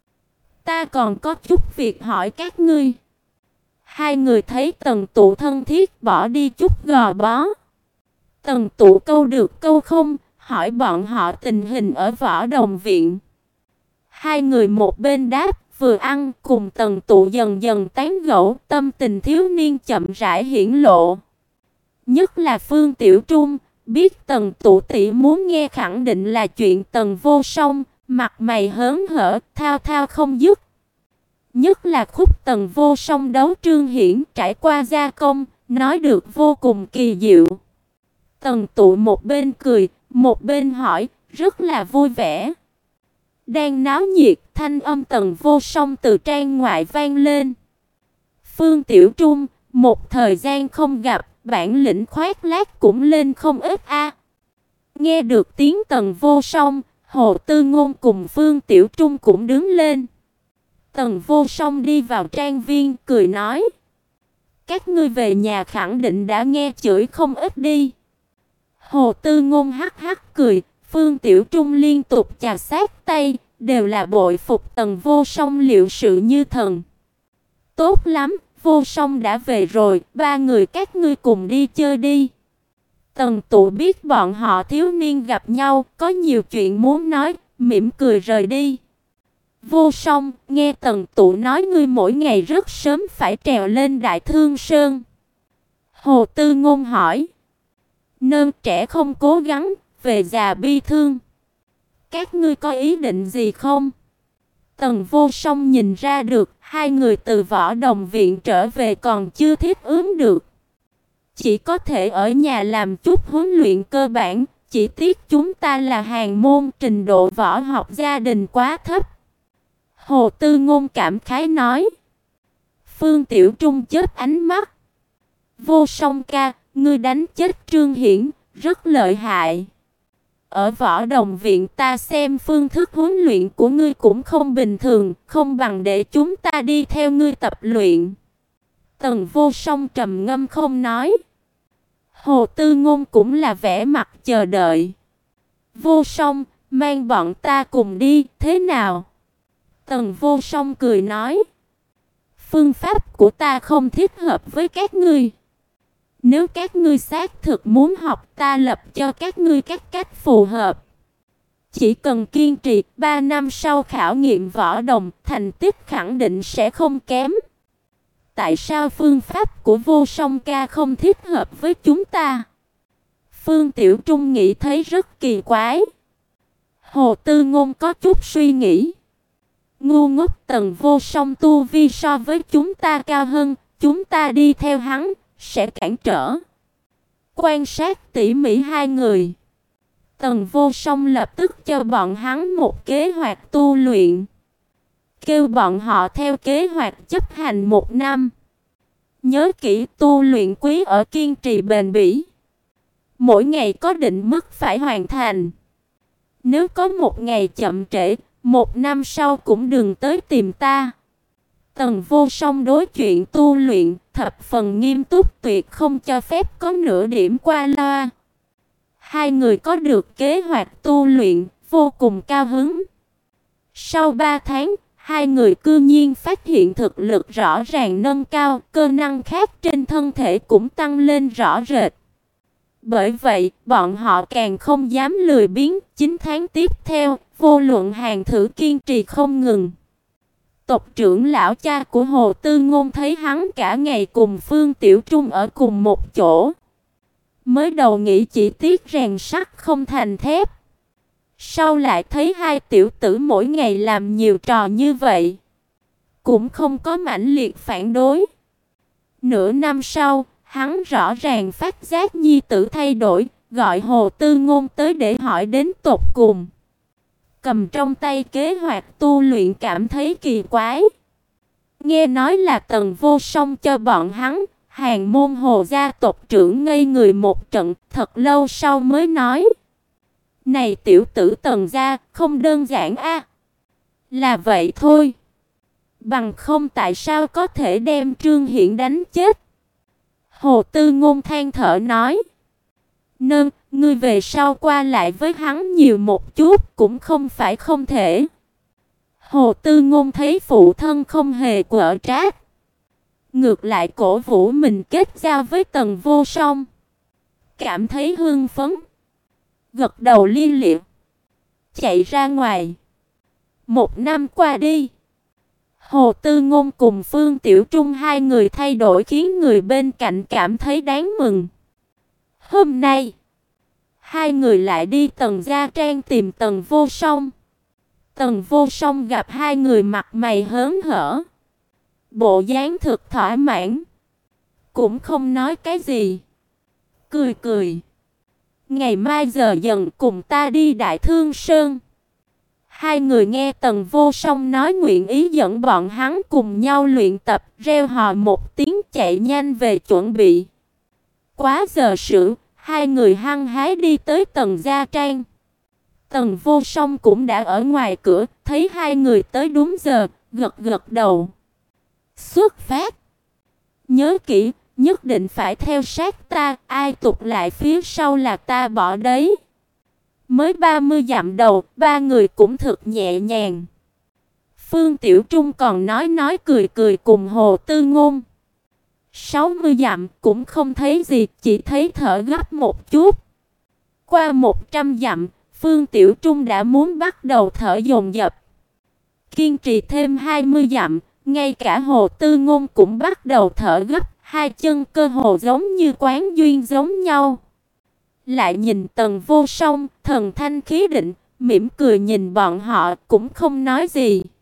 Ta còn có chút việc hỏi các ngươi. Hai người thấy Tần Tụ thân thiết bỏ đi chút gò bó. Tần Tụ câu được câu không, hỏi bọn họ tình hình ở Võ Đồng Viện. Hai người một bên đáp, vừa ăn cùng Tần Tụ dần dần tán gẫu, tâm tình thiếu niên chậm rãi hiển lộ. Nhất là Phương Tiểu Trung, biết Tần Tụ tỷ muốn nghe khẳng định là chuyện Tần Vô Song, mặt mày hớn hở, thao thao không dứt. Nhất là khúc Tần Vô Song đấu Trương Hiển trải qua gia công, nói được vô cùng kỳ diệu. Tần Tụ một bên cười, một bên hỏi, rất là vui vẻ. Đang náo nhiệt, thanh âm Tần Vô Song từ trang ngoại vang lên. Phương Tiểu Trung, một thời gian không gặp, bản lĩnh khoác lác cũng lên không ít a. Nghe được tiếng Tần Vô Song, Hồ Tư Ngôn cùng Phương Tiểu Trung cũng đứng lên. Tần Vô Song đi vào trang viên, cười nói: Các ngươi về nhà khẳng định đã nghe chửi không ít đi. Hồ Tư Ngôn hắc hắc cười, Phương Tiểu Trung liên tục chà sát tay, đều là bội phục Tần Vô Song liệu sự như thần. Tốt lắm, Vô Song đã về rồi, ba người các ngươi cùng đi chơi đi. Tần Tụ biết bọn họ thiếu niên gặp nhau, có nhiều chuyện muốn nói, mỉm cười rời đi. Vô Song, nghe Tần Tụ nói ngươi mỗi ngày rất sớm phải trèo lên Đại Thương Sơn. Hồ Tư Ngôn hỏi. Nơn trẻ không cố gắng, về già bi thương. Các ngươi có ý định gì không? Tần Vô Song nhìn ra được, hai người từ Võ Đồng Viện trở về còn chưa thiết ứng được. Chỉ có thể ở nhà làm chút huấn luyện cơ bản, chỉ tiếc chúng ta là hàn môn, trình độ võ học gia đình quá thấp. Hồ Tư Ngôn cảm khái nói. Phương Tiểu Trung chớp ánh mắt. Vô Song ca, ngươi đánh chết Trương Hiển, rất lợi hại. Ở Võ Đồng Viện ta xem phương thức huấn luyện của ngươi cũng không bình thường, không bằng để chúng ta đi theo ngươi tập luyện. Tần Vô Song trầm ngâm không nói. Hồ Tư Ngôn cũng là vẻ mặt chờ đợi. Vô Song, mang bọn ta cùng đi, thế nào? Tần Vô Song cười nói. Phương pháp của ta không thích hợp với các ngươi. Nếu các ngươi xác thực muốn học, ta lập cho các ngươi các cách phù hợp. Chỉ cần kiên trì, 3 năm sau khảo nghiệm võ đồng, thành tích khẳng định sẽ không kém. Tại sao phương pháp của Vô Song ca không thích hợp với chúng ta? Phương Tiểu Trung nghĩ thấy rất kỳ quái. Hồ Tư Ngôn có chút suy nghĩ. Ngu ngốc, Tần Vô Song tu vi so với chúng ta cao hơn, chúng ta đi theo hắn sẽ cản trở. Quan sát tỉ mỉ hai người, Tần Vô Song lập tức cho bọn hắn một kế hoạch tu luyện, kêu bọn họ theo kế hoạch chấp hành 1 năm. Nhớ kỹ, tu luyện quý ở kiên trì bền bỉ, mỗi ngày có định mức phải hoàn thành. Nếu có một ngày chậm trễ, 1 năm sau cũng đừng tới tìm ta. Tần Vô Song đối chuyện tu luyện thập phần nghiêm túc, tuyệt không cho phép có nửa điểm qua loa. Hai người có được kế hoạch tu luyện vô cùng cao hứng. Sau 3 tháng, hai người cư nhiên phát hiện thực lực rõ ràng nâng cao, cơ năng khác trên thân thể cũng tăng lên rõ rệt. Bởi vậy, bọn họ càng không dám lười biếng. 9 tháng tiếp theo, vô luận hàng thử kiên trì không ngừng. Tộc trưởng lão cha của Hồ Tư Ngôn thấy hắn cả ngày cùng Phương Tiểu Trung ở cùng một chỗ. Mới đầu nghĩ chỉ tiếc rèn sắt không thành thép. Sau lại thấy hai tiểu tử mỗi ngày làm nhiều trò như vậy, cũng không có mãnh liệt phản đối. Nửa năm sau, hắn rõ ràng phát giác nhi tử thay đổi, gọi Hồ Tư Ngôn tới để hỏi đến tột cùng. Cầm trong tay kế hoạch tu luyện cảm thấy kỳ quái. Nghe nói là Tần Vô Song cho bọn hắn, Hàn Môn Hồ gia tộc trưởng ngây người một trận, thật lâu sau mới nói: "Này tiểu tử Tần gia, không đơn giản a." "Là vậy thôi. Bằng không tại sao có thể đem Trương Hiển đánh chết?" Hồ Tư Ngôn than thở nói: Ngươi về sau qua lại với hắn nhiều một chút cũng không phải không thể." Hồ Tư Ngôn thấy phụ thân không hề quở trách, ngược lại cổ vũ mình kết giao với Tần Vô Song, cảm thấy hưng phấn, gật đầu lia lịa, chạy ra ngoài. 1 năm qua đi, Hồ Tư Ngôn cùng Phương Tiểu Trung hai người thay đổi khiến người bên cạnh cảm thấy đáng mừng. Hôm nay, hai người lại đi Tần gia trang tìm Tần Vô Song. Tần Vô Song gặp hai người mặt mày hớn hở, bộ dáng thực thỏa mãn, cũng không nói cái gì, cười cười: "Ngày mai giờ dần cùng ta đi Đại Thương Sơn." Hai người nghe Tần Vô Song nói nguyện ý dẫn bọn hắn cùng nhau luyện tập, reo hò một tiếng chạy nhanh về chuẩn bị. Quá giờ sửu, hai người hăng hái đi tới Tần gia trang. Tần Vô Song cũng đã ở ngoài cửa, thấy hai người tới đúng giờ, gật gật đầu. "Xuất phát. Nhớ kỹ, nhất định phải theo sát ta, ai tụt lại phía sau là ta bỏ đấy." Mới 30 dặm đầu, ba người cũng thực nhẹ nhàng. Phương Tiểu Trung còn nói cười cười cùng Hồ Tư Ngôn. 60 dặm cũng không thấy gì, chỉ thấy thở gấp một chút. Qua 100 dặm, Phương Tiểu Trung đã muốn bắt đầu thở dồn dập. Kiên trì thêm 20 dặm, ngay cả Hồ Tư Ngôn cũng bắt đầu thở gấp, hai chân cơ hồ giống như quán duyên giống nhau. Lại nhìn Tần Vô Song, thần thanh khí định, mỉm cười nhìn bọn họ cũng không nói gì.